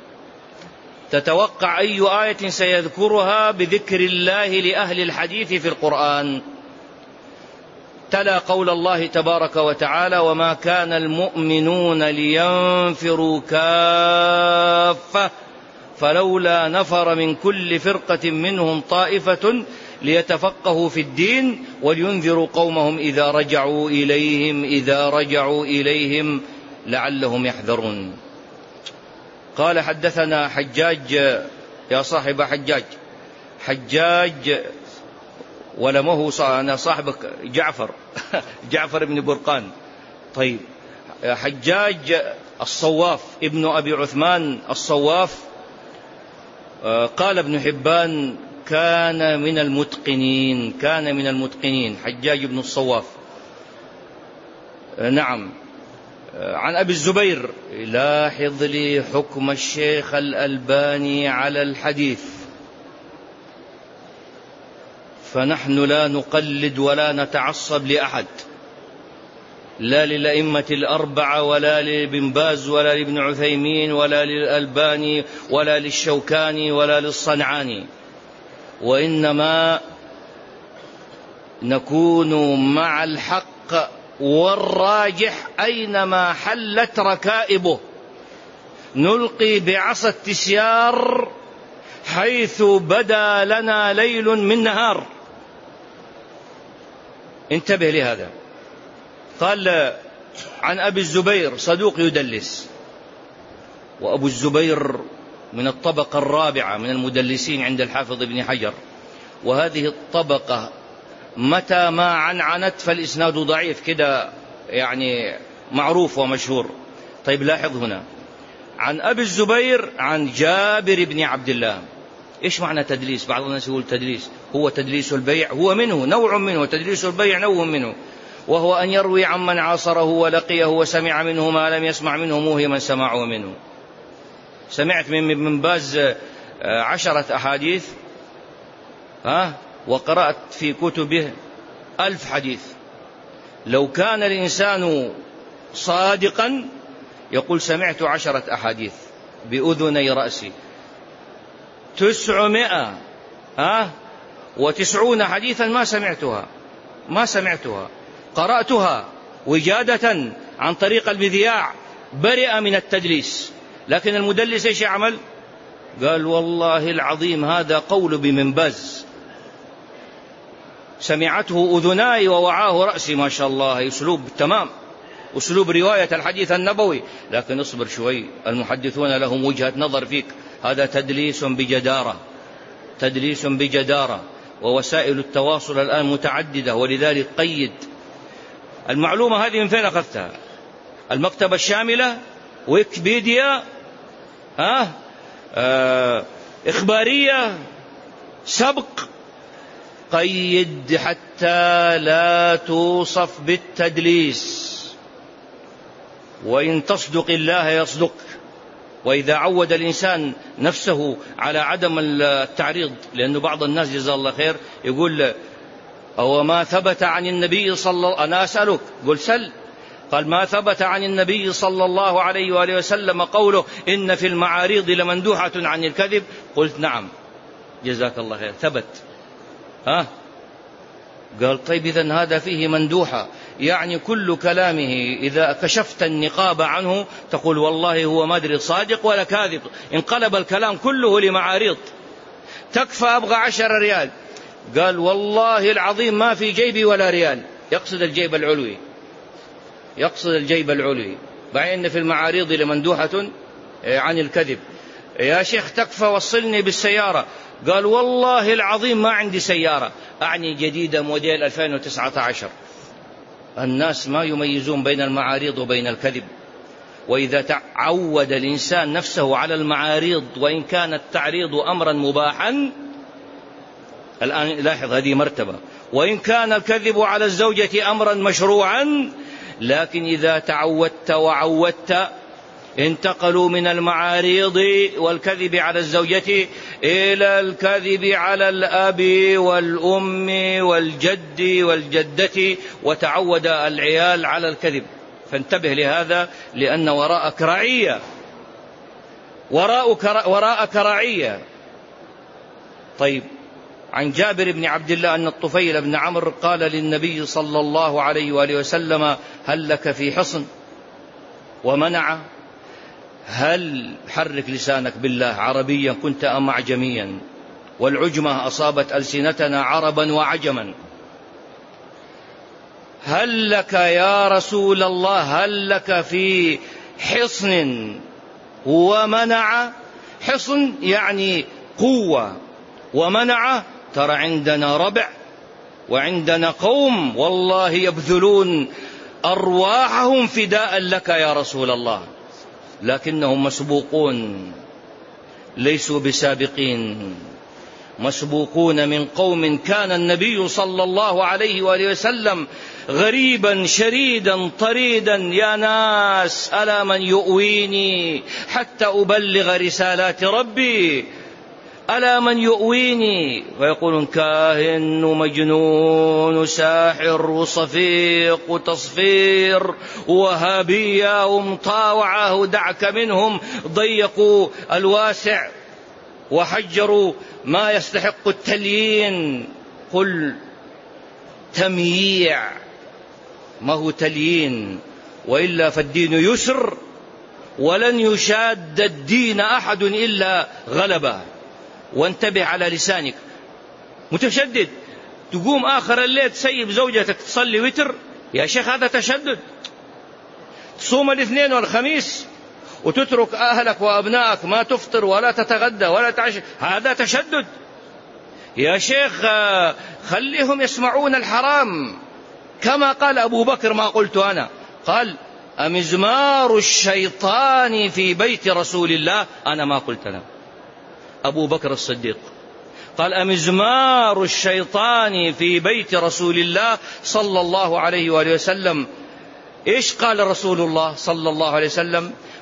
تتوقع أي آية سيذكرها بذكر الله لأهل الحديث في القرآن؟ تلا قول الله تبارك وتعالى وما كان المؤمنون لينفروا كافة فلولا نفر من كل فرقة منهم طائفة ليتفقهوا في الدين ولينذروا قومهم إذا رجعوا إليهم لعلهم يحذرون. قال حدثنا حجاج، يا صاحب حجاج ولمه أنا صاحبك جعفر بن برقان. طيب حجاج الصواف ابن أبي عثمان الصواف، قال ابن حبان كان من المتقنين حجاج بن الصواف. نعم. عن أبي الزبير لاحظ لي حكم الشيخ الألباني على الحديث، فنحن لا نقلد ولا نتعصب لأحد، لا للأئمة الأربعة ولا لابن باز ولا لابن عثيمين ولا للألباني ولا للشوكاني ولا للصنعاني، وإنما نكون مع الحق والراجح أينما حلت ركائبه، نلقي بعصا التسيار حيث بدا لنا ليل من نهار. انتبه لهذا. قال عن أبي الزبير صدوق يدلس، وأبو الزبير من الطبقة الرابعة من المدلسين عند الحافظ ابن حجر، وهذه الطبقة متى ما عنعنت فالإسناد ضعيف كده، يعني معروف ومشهور. طيب لاحظ هنا عن أبي الزبير عن جابر بن عبد الله. إيش معنى تدليس؟ بعض الناس يقول تدليس هو تدليس البيع، هو منه نوع منه، تدليس البيع نوع منه، وهو أن يروي عمن عاصره ولقيه وسمع منه ما لم يسمع منه موهما سماعه منه. سمعت من ابن باز 10 أحاديث، وقرأت في كتبه 1000 حديث. لو كان الإنسان صادقا يقول سمعت 10 أحاديث بأذني رأسي، 990 حديثا ما سمعتها، قرأتها وجادة عن طريق المذياع، برئ من التدليس. لكن المدلس ايش يعمل؟ قال والله العظيم هذا قول بن باز، سمعته أذناي ووعاه رأسي. ما شاء الله، أسلوب تمام، أسلوب رواية الحديث النبوي. لكن اصبر شوي، المحدثون لهم وجهة نظر فيك، هذا تدليس بجدارة، تدليس بجدارة. ووسائل التواصل الآن متعددة، ولذلك قيد المعلومة هذه. من فين أخذتها؟ المكتبة الشاملة، ويكيبيديا، إخبارية، سبق. قيد حتى لا توصف بالتدليس. وإن تصدق الله يصدق. وإذا عود الإنسان نفسه على عدم التعريض، لأنه بعض الناس جزاه الله خير يقول أو ما ثبت عن النبي صلى الله عليه وسلم، أنا أسألك، قل سل. قال ما ثبت عن النبي صلى الله عليه وآله وسلم قوله إن في المعاريض لمندوحة عن الكذب. قلت نعم جزاك الله خير، ثبت. قال طيب إذن هذا فيه مندوحة، يعني كل كلامه إذا كشفت النقاب عنه تقول والله هو ما أدري صادق ولا كاذب، انقلب الكلام كله لمعاريض. تكفى أبغى 10 ريال. قال والله العظيم ما في جيبي ولا ريال. يقصد الجيب العلوي، يقصد الجيب العلوي. بعدين في المعاريض لمندوحة عن الكذب. يا شيخ تكفى وصلني بالسيارة. قال والله العظيم ما عندي سيارة، أعني جديدة موديل 2019. الناس ما يميزون بين المعاريض وبين الكذب. وإذا تعود الإنسان نفسه على المعاريض، وإن كان التعريض أمرا مباحا، الآن لاحظ هذه مرتبة، وإن كان الكذب على الزوجة أمرا مشروعا، لكن إذا تعودت وعودت انتقلوا من المعاريض والكذب على الزوجة إلى الكذب على الأب والأم والجد والجدة، وتعود العيال على الكذب. فانتبه لهذا، لأن وراءك رعية، وراءك رعية. طيب، عن جابر بن عبد الله أن الطفيل بن عمرو قال للنبي صلى الله عليه وآله وسلم هل لك في حصن؟ ومنع. هل حرك لسانك بالله، عربيا كنت أم أعجميا؟ والعجمة أصابت ألسنتنا عربا وعجما. هل لك يا رسول الله، هل لك في حصن؟ ومنع. حصن يعني قوة، ومنع ترى عندنا ربع وعندنا قوم والله يبذلون أرواحهم فداء لك يا رسول الله، لكنهم مسبوقون ليسوا بسابقين، مسبوقون من قوم كان النبي صلى الله عليه وآله وسلم غريبا شريدا طريدا. يا ناس ألا من يؤويني حتى أبلغ رسالات ربي، ألا من يؤويني. ويقولون كاهن ومجنون وساحر وصفيق وتصفير وهابية ومطاوعة، ودعك منهم، ضيقوا الواسع وحجروا ما يستحق التليين. قل تمييع ما هو تليين، وإلا فالدين يسر، ولن يشاد الدين أحد إلا غلبه. وانتبه على لسانك، متشدد تقوم آخر الليل تسيب زوجتك تصلي وتر، يا شيخ هذا تشدد. تصوم الاثنين والخميس وتترك أهلك وأبنائك ما تفطر ولا تتغدى ولا تعشى، هذا تشدد. يا شيخ خليهم يسمعون الحرام، كما قال أبو بكر ما قلت أنا، قال أمزمار الشيطان في بيت رسول الله، أنا ما قلت أنا، أبو بكر الصديق قال أمزمار الشيطان في بيت رسول الله صلى الله عليه وآله وسلم. إيش قال رسول الله صلى الله عليه وسلم؟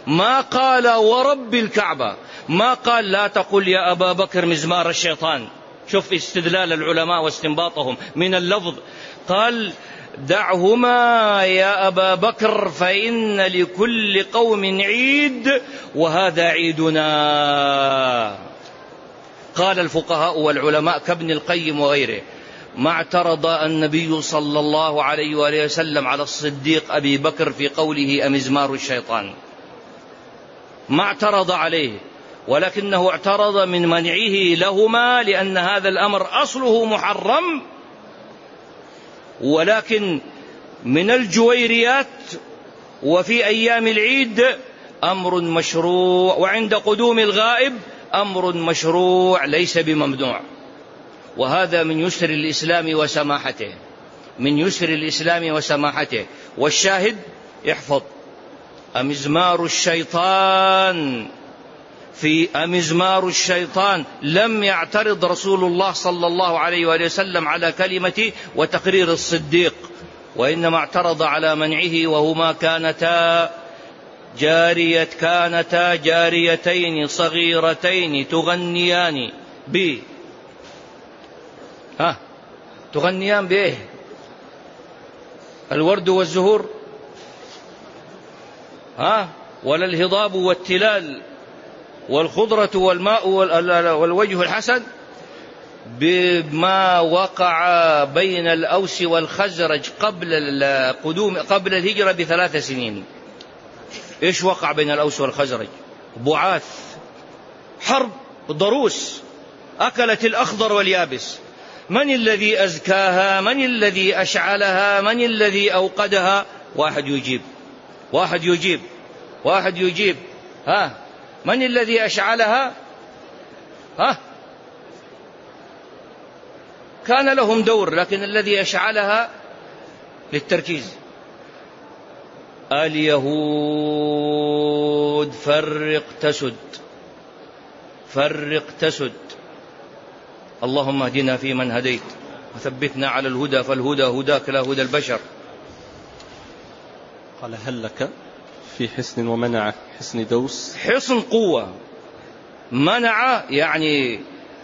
ما قال ورب الكعبة، ما قال لا تقل يا أبا بكر مزمار الشيطان. شوف استدلال العلماء واستنباطهم من اللفظ. قال دعهما يا أبا بكر فإن لكل قوم عيد وهذا عيدنا. قال الفقهاء والعلماء كابن القيم وغيره: ما اعترض النبي صلى الله عليه وآله وسلم على الصديق أبي بكر في قوله أمزمار الشيطان، ما اعترض عليه، ولكنه اعترض من منعه لهما، لأن هذا الأمر أصله محرم، ولكن من الجويريات وفي أيام العيد أمر مشروع، وعند قدوم الغائب أمر مشروع ليس بممنوع. وهذا من يسر الإسلام وسماحته، من يسر الإسلام وسماحته. والشاهد احفظ: أمزمار الشيطان، في أمزمار الشيطان لم يعترض رسول الله صلى الله عليه وآله وسلم على كلمة وتقرير الصديق، وإنما اعترض على منعه، وهما كانتا جاريتين صغيرتين تغنيان تغنيان بإيه؟ الورد والزهور، ولا الهضاب والتلال والخضرة والماء والوجه الحسن، بما وقع بين الأوس والخزرج قبل الهجرة ب3 سنين. إيش وقع بين الأوس والخزرج؟ بعاث، حرب، ضروس، أكلت الأخضر واليابس. من الذي أزكاها؟ من الذي أشعلها؟ من الذي أوقدها؟ واحد يجيب. من الذي أشعلها؟ كان لهم دور، لكن الذي أشعلها للتركيز. اليهود فرق تسد. اللهم اهدنا فيمن هديت وثبتنا على الهدى، فالهدى هداك لا هدى البشر. قال: هل لك في حصن ومنع حصن دوس؟ حصن قوة، منع يعني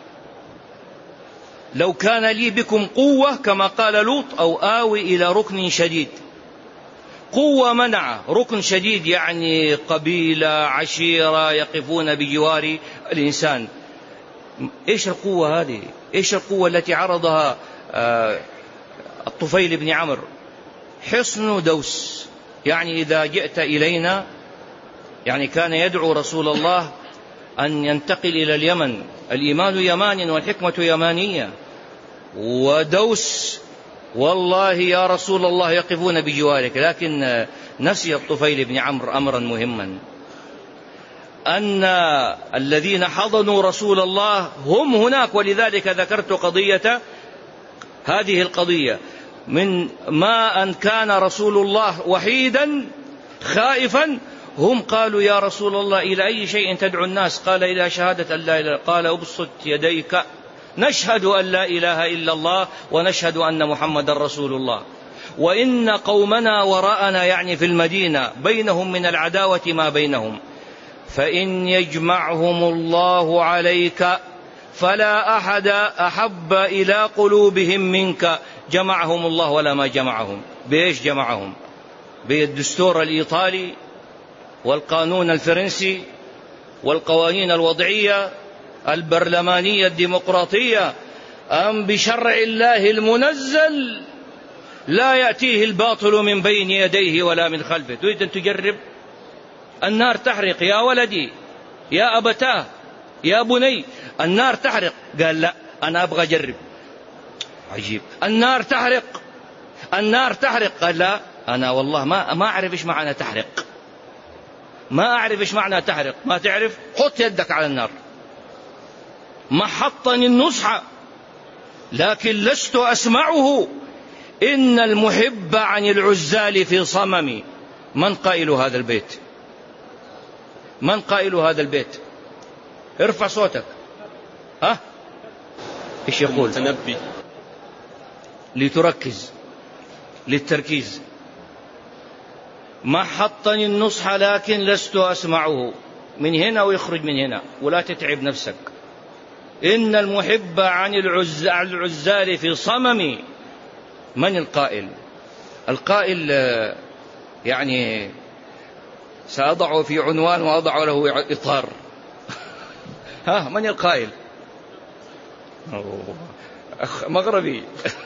لو كان لي بكم قوة كما قال لوط، أو آوي إلى ركن شديد. قوة منع، ركن شديد يعني قبيلة، عشيرة يقفون بجوار الإنسان. إيش القوة هذه؟ إيش القوة التي عرضها الطفيل بن عمرو؟ حصن دوس، يعني إذا جئت إلينا، يعني كان يدعو رسول الله أن ينتقل إلى اليمن. الإيمان يمان والحكمة يمانية، ودوس والله يا رسول الله يقفون بجوارك. لكن نسي الطفيل بن عمرو أمرا مهما، أن الذين حضنوا رسول الله هم هناك، ولذلك ذكرت هذه القضية من ما أن كان رسول الله وحيدا خائفا. هم قالوا يا رسول الله إلى أي شيء تدعو الناس؟ قال إلى شهادة أن لا إله. قال أبسط يديك نشهد أن لا إله إلا الله ونشهد أن محمد رسول الله، وإن قومنا وراءنا، يعني في المدينة، بينهم من العداوة ما بينهم، فإن يجمعهم الله عليك فلا أحد أحب إلى قلوبهم منك. جمعهم الله ولا ما جمعهم. بإيش جمعهم؟ بالدستور الإيطالي والقانون الفرنسي والقوانين الوضعية البرلمانية الديمقراطية، أم بشرع الله المنزل لا يأتيه الباطل من بين يديه ولا من خلفه؟ تريد أن تجرب؟ النار تحرق يا ولدي، يا أبتاه، يا بني، النار تحرق. قال لا، أنا أبغى أجرب. عجيب، النار تحرق. قال لا، أنا والله ما أعرف إيش معنى تحرق، ما أعرف إيش معنى تحرق. ما تعرف؟ حط يدك على النار. ما حطني النصح، لكن لست أسمعه. إن المحب عن العزال في صمم. من قائل هذا البيت؟ من قائل هذا البيت؟ ارفع صوتك. إيش يقول؟ المتنبي. لتركز، للتركيز. ما حطني النصح لكن لست أسمعه، من هنا ويخرج من هنا، ولا تتعب نفسك. إن المحب عن العزال في صمم. من القائل؟ القائل يعني سأضعه في عنوان وأضع له إطار. ها، من القائل؟ مغربي.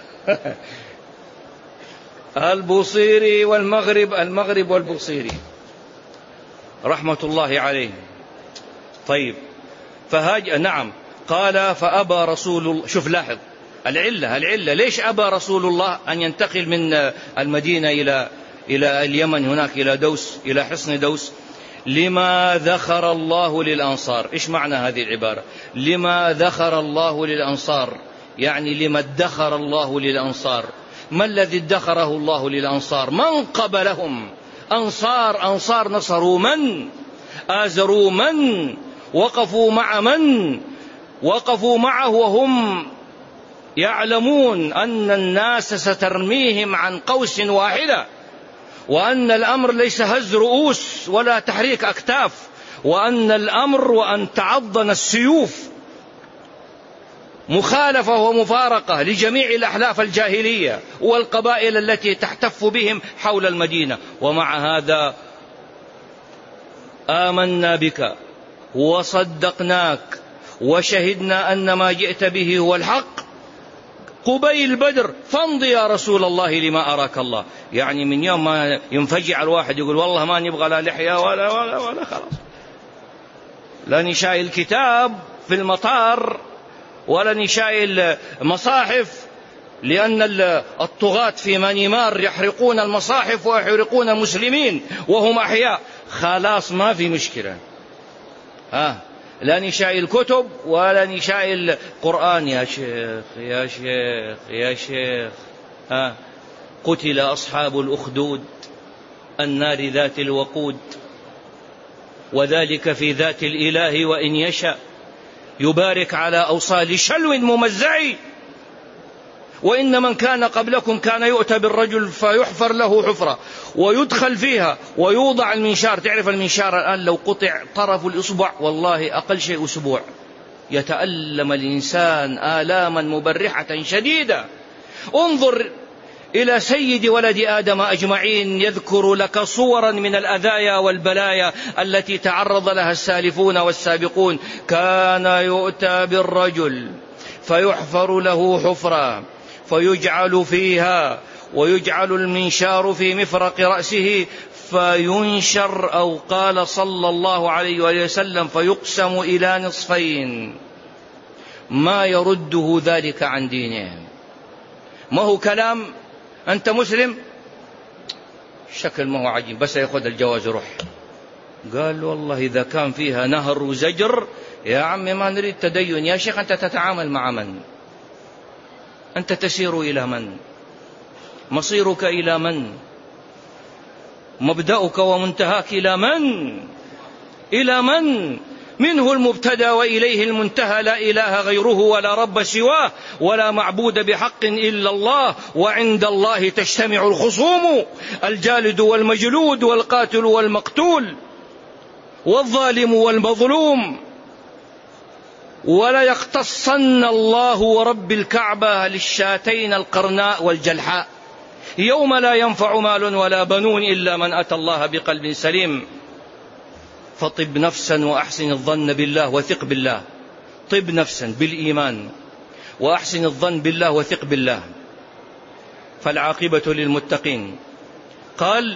البوصيري المغرب والبوصيري رحمة الله عليه. طيب، نعم، قال فأبى رسول الله. شوف، لاحظ العلة ليش أبى رسول الله أن ينتقل من المدينة إلى اليمن، هناك إلى دوس، إلى حصن دوس؟ لما ذخر الله للأنصار. إيش معنى هذه العبارة؟ لما ذخر الله للأنصار، يعني لما ادخر الله للأنصار. ما الذي ادخره الله للأنصار؟ من قبلهم، أنصار نصروا من، آزروا من، وقفوا مع من، وقفوا معه وهم يعلمون أن الناس سترميهم عن قوس واحدة، وأن الأمر ليس هز رؤوس ولا تحريك أكتاف، وأن الأمر وأن تعضن السيوف، مخالفة ومفارقة لجميع الأحلاف الجاهلية والقبائل التي تحتف بهم حول المدينة. ومع هذا آمنا بك وصدقناك وشهدنا أن ما جئت به هو الحق قبيل بدر، فامض يا رسول الله لما أراك الله. يعني من يوم ما ينفجع الواحد يقول والله ما نبغى لا لحية ولا خلاص، لا نشاء الكتاب في المطار ولا نشاء المصاحف، لأن الطغاة في مانيمار يحرقون المصاحف ويحرقون المسلمين وهم أحياء. خلاص ما في مشكلة، لا نشاء الكتب ولا نشاء القرآن. يا شيخ يا شيخ يا شيخ، قتل أصحاب الأخدود النار ذات الوقود، وذلك في ذات الإله وإن يشاء يبارك على أوصال شلو ممزع. وإن من كان قبلكم كان يؤتى بالرجل فيحفر له حفرة ويدخل فيها ويوضع المنشار. تعرف المنشار الآن لو قطع طرف الإصبع والله أقل شيء أسبوع، يتألم الإنسان آلاما مبرحة شديدة. انظر إلى سيد ولد آدم أجمعين يذكر لك صورا من الأذايا والبلايا التي تعرض لها السالفون والسابقون. كان يؤتى بالرجل فيحفر له حفرة فيجعل فيها ويجعل المنشار في مفرق رأسه فينشر، أو قال صلى الله عليه وسلم فيقسم إلى نصفين، ما يرده ذلك عن دينه. ما هو كلام أنت مسلم شكل ما هو عجيب، بس يأخذ الجواز روح. قال والله إذا كان فيها نهر وزجر يا عمي ما نريد تدين. يا شيخ أنت تتعامل مع من؟ أنت تسير إلى من؟ مصيرك إلى من؟ مبدأك ومنتهاك إلى من؟ إلى من؟ منه المبتدأ وإليه المنتهى، لا إله غيره ولا رب سواه ولا معبود بحق إلا الله، وعند الله تجتمع الخصوم، الجالد والمجلود والقاتل والمقتول والظالم والمظلوم. ولا يختصن الله ورب الكعبة للشاتين القرناء والجلحاء يوم لا ينفع مال ولا بنون إلا من أتى الله بقلب سليم. فطب نفسا وأحسن الظن بالله وثق بالله. طب نفسا بالإيمان وأحسن الظن بالله وثق بالله، فالعاقبة للمتقين. قال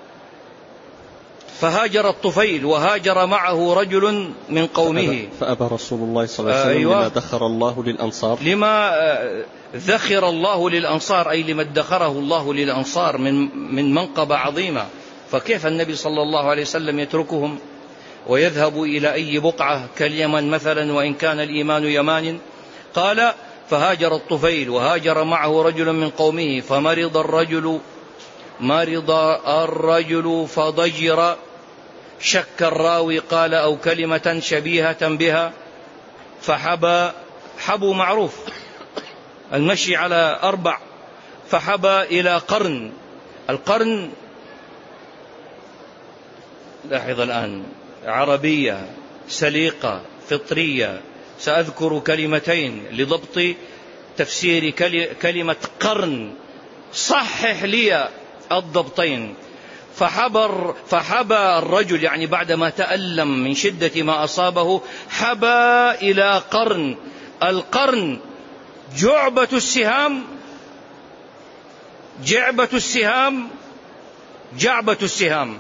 فهاجر الطفيل وهاجر معه رجل من قومه. فأبى رسول الله صلى الله عليه وسلم لما ذخر الله للأنصار. لما ذخر الله للأنصار أي لما ادخره الله للأنصار من منقبة عظيمة. فكيف النبي صلى الله عليه وسلم يتركهم ويذهب إلى أي بقعة كاليمن مثلا وإن كان الإيمان يمان؟ قال فهاجر الطفيل وهاجر معه رجل من قومه فمرض الرجل فضجر. شك الراوي قال أو كلمة شبيهة بها حبوا معروف المشي على 4، فحبى إلى قرن. القرن لاحظ الآن، عربية سليقة فطرية. سأذكر كلمتين لضبط تفسير كلمة قرن، صحح لي الضبطين. فحبى الرجل، يعني بعدما تألم من شدة ما أصابه حبى إلى قرن. القرن جعبة السهام، جعبة السهام، جعبة السهام،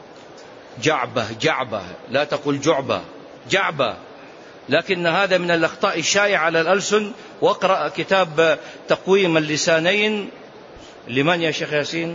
جعبة لا تقل جعبة، جعبة. لكن هذا من الأخطاء الشائعة على الألسن. واقرأ كتاب تقويم اللسانين لمن يا شيخ ياسين؟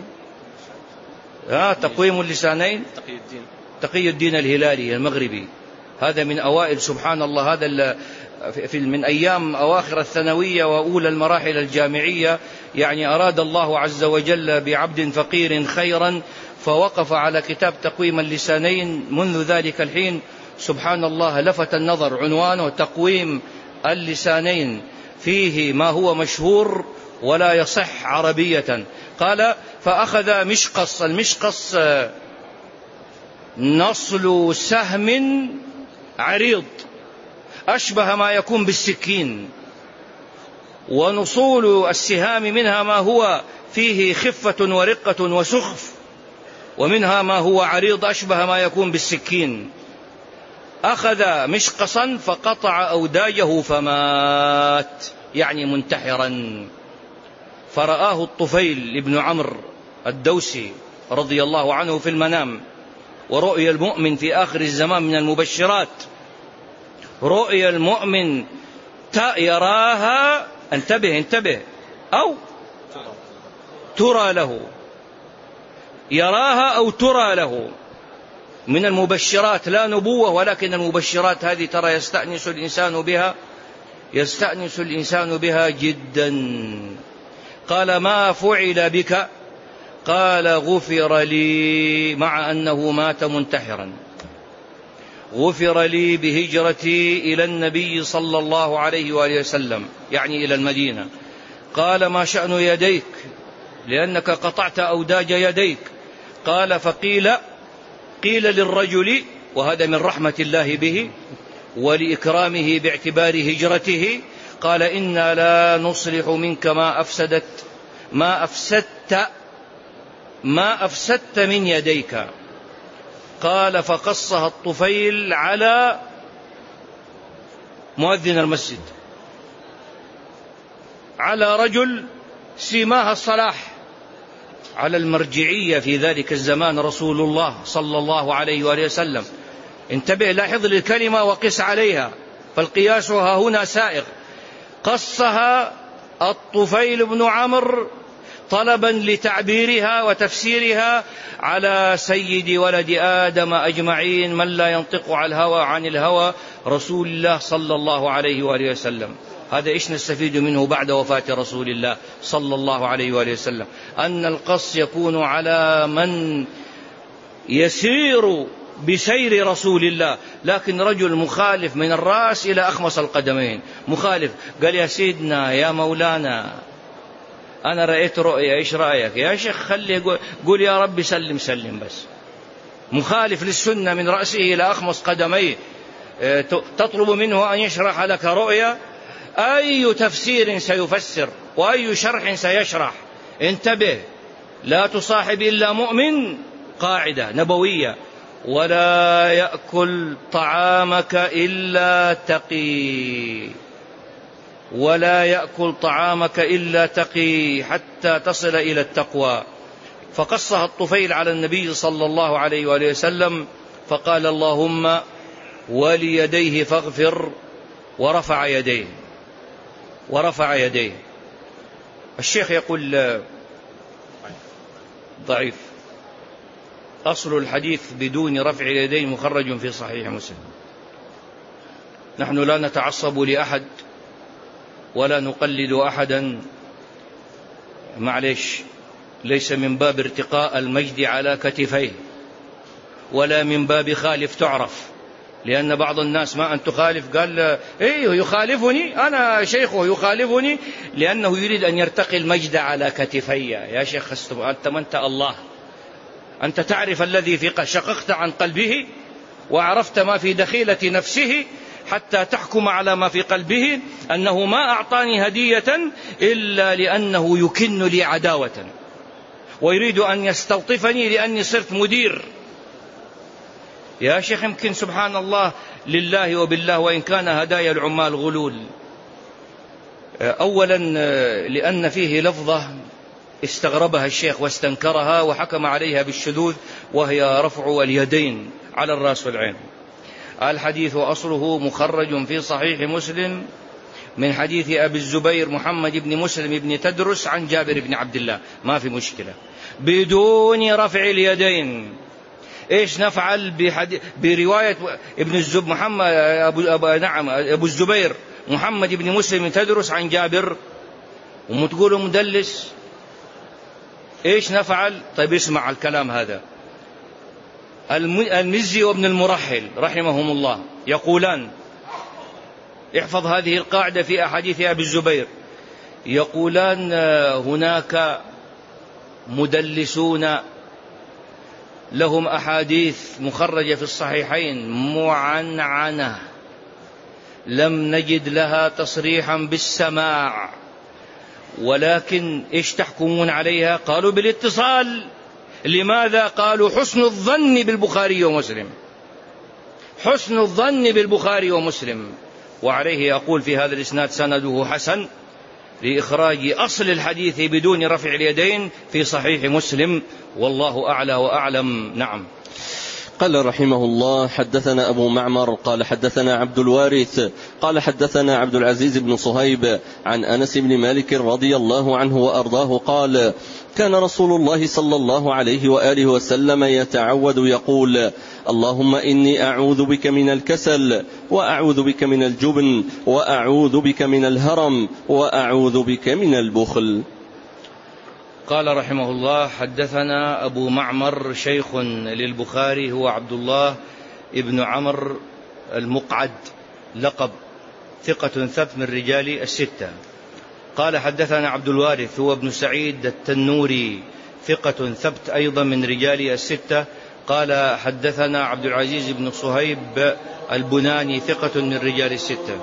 تقويم اللسانين تقي الدين الهلالي المغربي. هذا من أوائل، سبحان الله، هذا من أيام أواخر الثانوية وأولى المراحل الجامعية. يعني أراد الله عز وجل بعبد فقير خيرا فوقف على كتاب تقويم اللسانين. منذ ذلك الحين سبحان الله لفت النظر، عنوانه تقويم اللسانين، فيه ما هو مشهور ولا يصح عربية. قال فأخذ مشقص، المشقص نصل سهم عريض أشبه ما يكون بالسكين، ونصول السهام منها ما هو فيه خفة ورقة وسخف، ومنها ما هو عريض أشبه ما يكون بالسكين. أخذ مشقصا فقطع أوداجه فمات، يعني منتحرا. فرآه الطفيل ابن عمرو الدوسي رضي الله عنه في المنام. ورؤيا المؤمن في آخر الزمان من المبشرات، رؤيا المؤمن يراها، انتبه، أو ترى له، يراها أو ترى له، من المبشرات، لا نبوة، ولكن المبشرات هذه ترى يستأنس الإنسان بها جدا. قال ما فعل بك؟ قال غفر لي، مع أنه مات منتحرا، غفر لي بهجرتي إلى النبي صلى الله عليه وآله وسلم، يعني إلى المدينة. قال ما شأن يديك؟ لأنك قطعت أوداج يديك. قال قيل للرجل، وهذا من رحمة الله به ولإكرامه باعتبار هجرته، قال إنا لا نصلح منك ما أفسدت من يديك. قال فقصها الطفيل على مؤذن المسجد، على رجل سماها الصلاح، على المرجعية في ذلك الزمان رسول الله صلى الله عليه وآله وسلم. انتبه، لاحظ للكلمة وقس عليها، فالقياس ها هنا سائغ. قصها الطفيل بن عمرو طلبا لتعبيرها وتفسيرها على سيد ولد آدم أجمعين، من لا ينطق عن الهوى رسول الله صلى الله عليه وآله وسلم. هذا إيش نستفيد منه بعد وفاة رسول الله صلى الله عليه وآله وسلم؟ أن القص يكون على من يسير بسير رسول الله، لكن رجل مخالف من الرأس إلى أخمص القدمين، مخالف. قال يا سيدنا يا مولانا أنا رأيت رؤيا، إيش رأيك يا شيخ؟ خلي قول يا رب سلم سلم بس. مخالف للسنة من رأسه إلى أخمص قدميه، تطلب منه أن يشرح لك رؤيا؟ أي تفسير سيفسر وأي شرح سيشرح؟ انتبه، لا تصاحب إلا مؤمن، قاعدة نبوية، ولا يأكل طعامك إلا تقي، ولا يأكل طعامك إلا تقي حتى تصل إلى التقوى. فقصها الطفيل على النبي صلى الله عليه وآله وسلم، فقال اللهم وليديه فاغفر، ورفع يديه. الشيخ يقول ضعيف. أصل الحديث بدون رفع اليدين مخرج في صحيح مسلم. نحن لا نتعصب لأحد ولا نقلد أحدا، معليش، ليس من باب ارتقاء المجد على كتفيه، ولا من باب خالف تعرف، لأن بعض الناس ما أن تخالف قال إيه يخالفني، أنا شيخه يخالفني، لأنه يريد أن يرتقي المجد على كتفي. يا شيخ أنت الله، أنت تعرف الذي في شققت عن قلبه وعرفت ما في دخيلة نفسه حتى تحكم على ما في قلبه أنه ما أعطاني هدية إلا لأنه يكن لي عداوة ويريد أن يستلطفني لأني صرت مدير. يا شيخ يمكن سبحان الله لله وبالله وإن كان هدايا العمال غلول. أولا لأن فيه لفظة استغربها الشيخ واستنكرها وحكم عليها بالشذوذ وهي رفع اليدين على الرأس والعين. الحديث أصله مخرج في صحيح مسلم من حديث أبي الزبير محمد بن مسلم بن تدرس عن جابر بن عبد الله، ما في مشكلة بدون رفع اليدين. إيش نفعل برواية ابن الزب محمد أبو الزبير محمد بن مسلم تدرس عن جابر ومتقولوا مدلس؟ إيش نفعل؟ طيب اسمع الكلام هذا. المزي وابن المرحل رحمهم الله يقولان، احفظ هذه القاعدة في أحاديث أبي الزبير، يقولان هناك مدلسون لهم أحاديث مخرجة في الصحيحين معنعنة لم نجد لها تصريحا بالسماع، ولكن إيش تحكمون عليها؟ قالوا بالاتصال. لماذا؟ قالوا حسن الظن بالبخاري ومسلم، حسن الظن بالبخاري ومسلم. وعليه يقول في هذا الإسناد سنده حسن لإخراج أصل الحديث بدون رفع اليدين في صحيح مسلم، والله أعلى وأعلم. نعم. قال رحمه الله: حدثنا أبو معمر قال حدثنا عبد الوارث قال حدثنا عبد العزيز بن صهيب عن أنس بن مالك رضي الله عنه وأرضاه قال: كان رسول الله صلى الله عليه وآله وسلم يتعوذ يقول: اللهم إني أعوذ بك من الكسل وأعوذ بك من الجبن وأعوذ بك من الهرم وأعوذ بك من البخل. قال رحمه الله: حدثنا أبو معمر شيخ للبخاري هو عبد الله ابن عمرو المقعد لقب، ثقة ثبت من رجال الستة. قال حدثنا عبد الوارث هو ابن سعيد التنوري ثقة ثبت أيضا من رجال الستة. قال حدثنا عبد العزيز بن صهيب البناني ثقة من رجال الستة.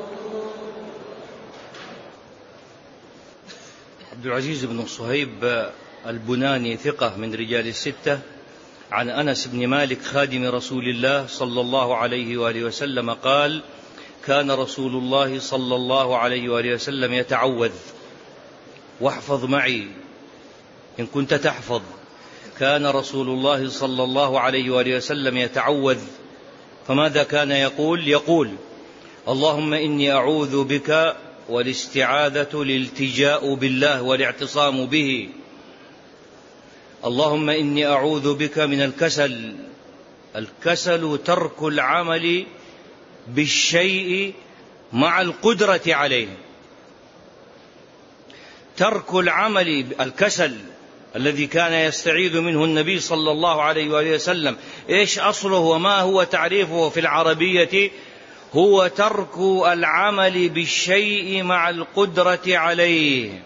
عبد العزيز بن صهيب البناني ثقة من رجال الستة عن أنس بن مالك خادم رسول الله صلى الله عليه وآله وسلم قال: كان رسول الله صلى الله عليه وآله وسلم يتعوذ، واحفظ معي إن كنت تحفظ، كان رسول الله صلى الله عليه وآله وسلم يتعوذ. فماذا كان يقول؟ يقول: اللهم إني أعوذ بك، والاستعاذة الالتجاء بالله والاعتصام به. اللهم إني أعوذ بك من الكسل. الكسل ترك العمل بالشيء مع القدرة عليه. ترك العمل، الكسل الذي كان يستعيذ منه النبي صلى الله عليه وآله وسلم، إيش أصله وما هو تعريفه في العربية؟ هو ترك العمل بالشيء مع القدرة عليه،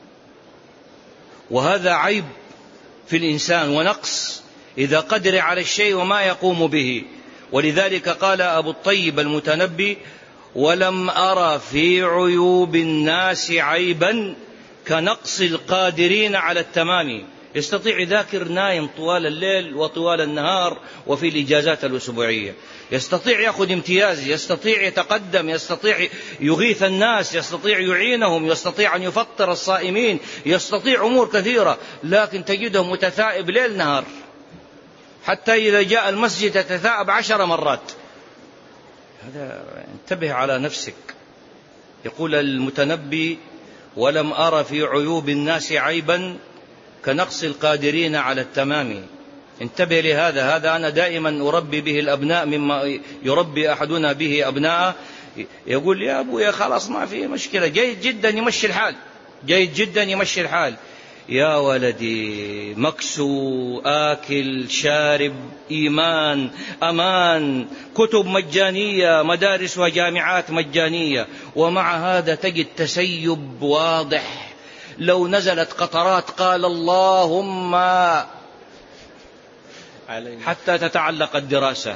وهذا عيب في الإنسان ونقص إذا قدر على الشيء وما يقوم به. ولذلك قال أبو الطيب المتنبي: ولم أرى في عيوب الناس عيبا كنقص القادرين على التمام. يستطيع ذاكر نايم طوال الليل وطوال النهار وفي الإجازات الأسبوعية، يستطيع يأخذ امتياز، يستطيع يتقدم، يستطيع يغيث الناس، يستطيع يعينهم، يستطيع أن يفطر الصائمين، يستطيع أمور كثيرة، لكن تجده متثائب ليل نهار، حتى إذا جاء المسجد يتثائب 10 مرات. هذا انتبه على نفسك. يقول المتنبي: ولم أرى في عيوب الناس عيبا كنقص القادرين على التمام. انتبه لهذا. هذا أنا دائما أربي به الأبناء مما يربي أحدنا به أبناءه. يقول: يا أبويا خلاص ما في مشكلة، جيد جدا يمشي الحال، جيد جدا يمشي الحال. يا ولدي مكسو، آكل، شارب، إيمان، أمان، كتب مجانية، مدارس وجامعات مجانية، ومع هذا تجد تسيب واضح. لو نزلت قطرات قال اللهم حتى تتعلق الدراسة.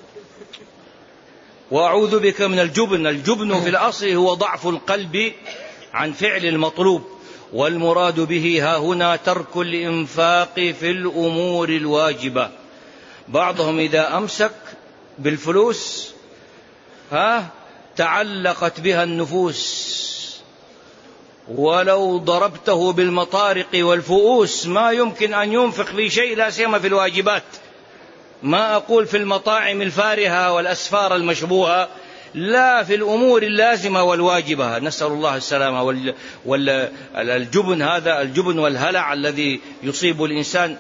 وأعوذ بك من الجبن. الجبن في الأصل هو ضعف القلب عن فعل المطلوب، والمراد به ها هنا ترك الإنفاق في الأمور الواجبة. بعضهم إذا أمسك بالفلوس تعلقت بها النفوس، ولو ضربته بالمطارق والفؤوس ما يمكن أن ينفق في شيء، لا سيما في الواجبات. ما أقول في المطاعم الفارهة والأسفار المشبوهة، لا، في الأمور اللازمة والواجبة. نسأل الله السلامة. والجبن هذا الجبن والهلع الذي يصيب الإنسان،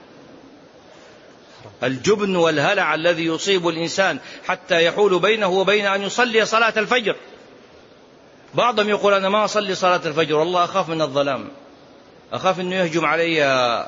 الجبن والهلع الذي يصيب الإنسان حتى يحول بينه وبين أن يصلي صلاة الفجر. بعضهم يقول أنا ما أصلي صلاة الفجر والله أخاف من الظلام، أخاف أنه يهجم علي.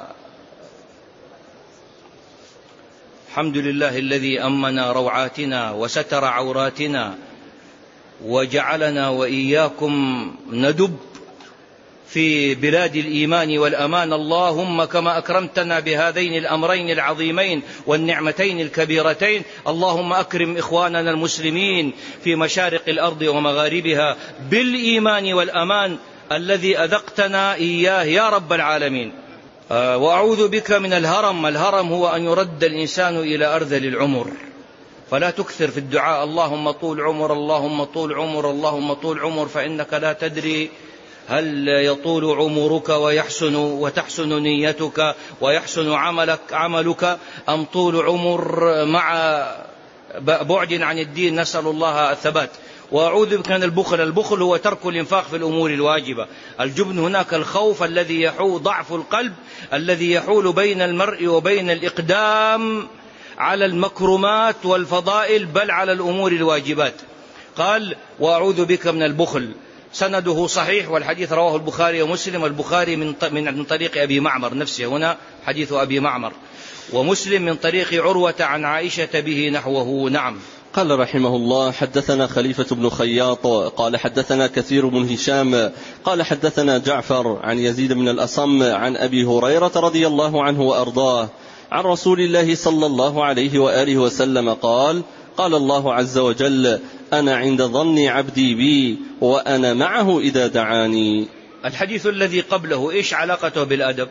الحمد لله الذي أمن روعاتنا وستر عوراتنا وجعلنا وإياكم ندب في بلاد الإيمان والأمان. اللهم كما أكرمتنا بهذين الأمرين العظيمين والنعمتين الكبيرتين، اللهم أكرم إخواننا المسلمين في مشارق الأرض ومغاربها بالإيمان والأمان الذي أذقتنا إياه يا رب العالمين. وأعوذ بك من الهرم. الهرم هو أن يرد الإنسان إلى أرذل العمر، فلا تكثر في الدعاء اللهم طول عمر اللهم طول عمر اللهم طول عمر، فإنك لا تدري هل يطول عمرك وتحسن نيتك ويحسن عملك أم طول عمر مع بعد عن الدين. نسأل الله الثبات. وأعوذ بك من البخل. البخل هو ترك الإنفاق في الأمور الواجبة. الجبن هناك الخوف الذي يحول، ضعف القلب الذي يحول بين المرء وبين الإقدام على المكرمات والفضائل، بل على الأمور الواجبات. قال وأعوذ بك من البخل. سنده صحيح، والحديث رواه البخاري ومسلم. البخاري من طريق أبي معمر نفسه، هنا حديث أبي معمر، ومسلم من طريق عروة عن عائشة به نحوه. نعم. قال رحمه الله حدثنا خليفة بن خياط قال حدثنا كثير بن هشام قال حدثنا جعفر عن يزيد بن الأصم عن أبي هريرة رضي الله عنه وأرضاه عن رسول الله صلى الله عليه وآله وسلم قال قال الله عز وجل أنا عند ظن عبدي بي وأنا معه إذا دعاني. الحديث الذي قبله إيش علاقته بالأدب؟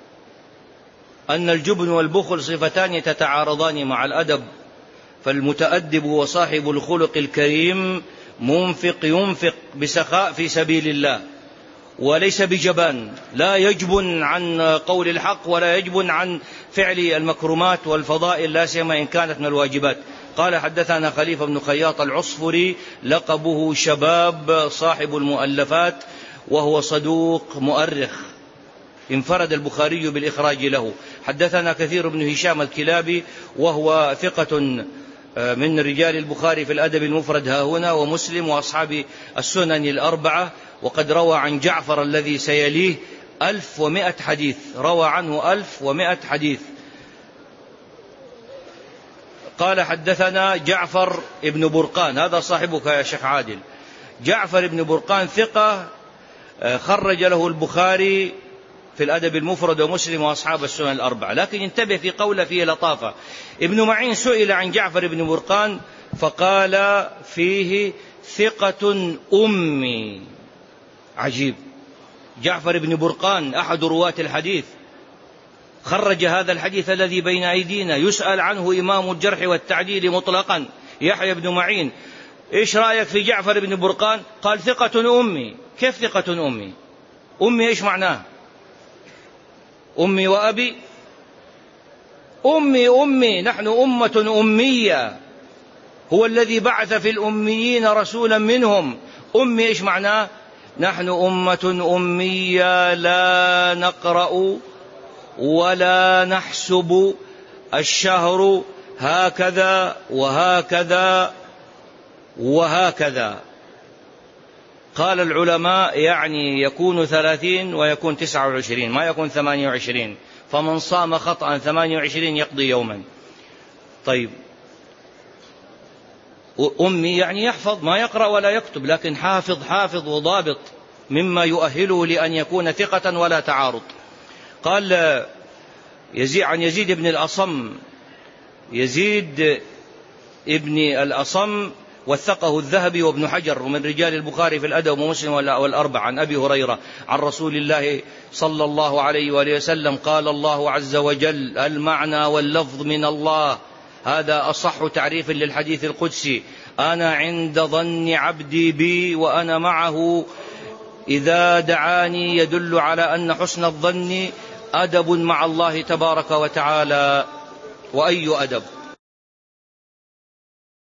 أن الجبن والبخل صفتان تتعارضان مع الأدب، فالمتأدب وصاحب الخلق الكريم ينفق بسخاء في سبيل الله، وليس بجبان، لا يجبن عن قول الحق ولا يجبن عن فعل المكرمات والفضائل، لا سيما إن كانت من الواجبات. قال حدثنا خليفة بن خياط العصفري لقبه شباب صاحب المؤلفات، وهو صدوق مؤرخ، انفرد البخاري بالإخراج له. حدثنا كثير بن هشام الكلابي وهو ثقة من رجال البخاري في الأدب المفرد ها هنا ومسلم وأصحاب السنن الأربعة، وقد روى عن جعفر الذي سيليه 1100 حديث، روى عنه 1100 حديث. قال حدثنا جعفر ابن برقان، هذا صاحبك يا شيخ عادل. جعفر ابن برقان ثقة، خرج له البخاري في الأدب المفرد ومسلم وأصحاب السنن الأربعة. لكن انتبه في قوله فيه لطافة. ابن معين سئل عن جعفر بن برقان فقال فيه ثقة أمي. عجيب، جعفر بن برقان أحد رواة الحديث، خرج هذا الحديث الذي بين أيدينا، يسأل عنه إمام الجرح والتعديل مطلقا يحيى بن معين، إيش رأيك في جعفر بن برقان؟ قال ثقة أمي. كيف ثقة أمي؟ أمي إيش معناه؟ أمي وأبي؟ أمي نحن أمة أمية، هو الذي بعث في الأميين رسولا منهم. أمي إيش معناه؟ نحن أمة أمية لا نقرأ ولا نحسب الشهر هكذا وهكذا وهكذا. قال العلماء يعني يكون 30 ويكون 29، ما يكون 28. فمن صام خطأ 28 يقضي يوما. طيب، أمي يعني يحفظ، ما يقرأ ولا يكتب، لكن حافظ وضابط مما يؤهله لأن يكون ثقة ولا تعارض. قال عن يزيد بن الأصم يزيد ابن الأصم وثقه الذهبي وابن حجر، ومن رجال البخاري في الأدب ومسلم والأربع، عن أبي هريرة عن رسول الله صلى الله عليه وآله وسلم قال: الله عز وجل: المعنى واللفظ من الله. هذا أصح تعريف للحديث القدسي: أنا عند ظن عبدي بي وأنا معه إذا دعاني. يدل على أن حسن الظن أدب مع الله تبارك وتعالى. وأي أدب!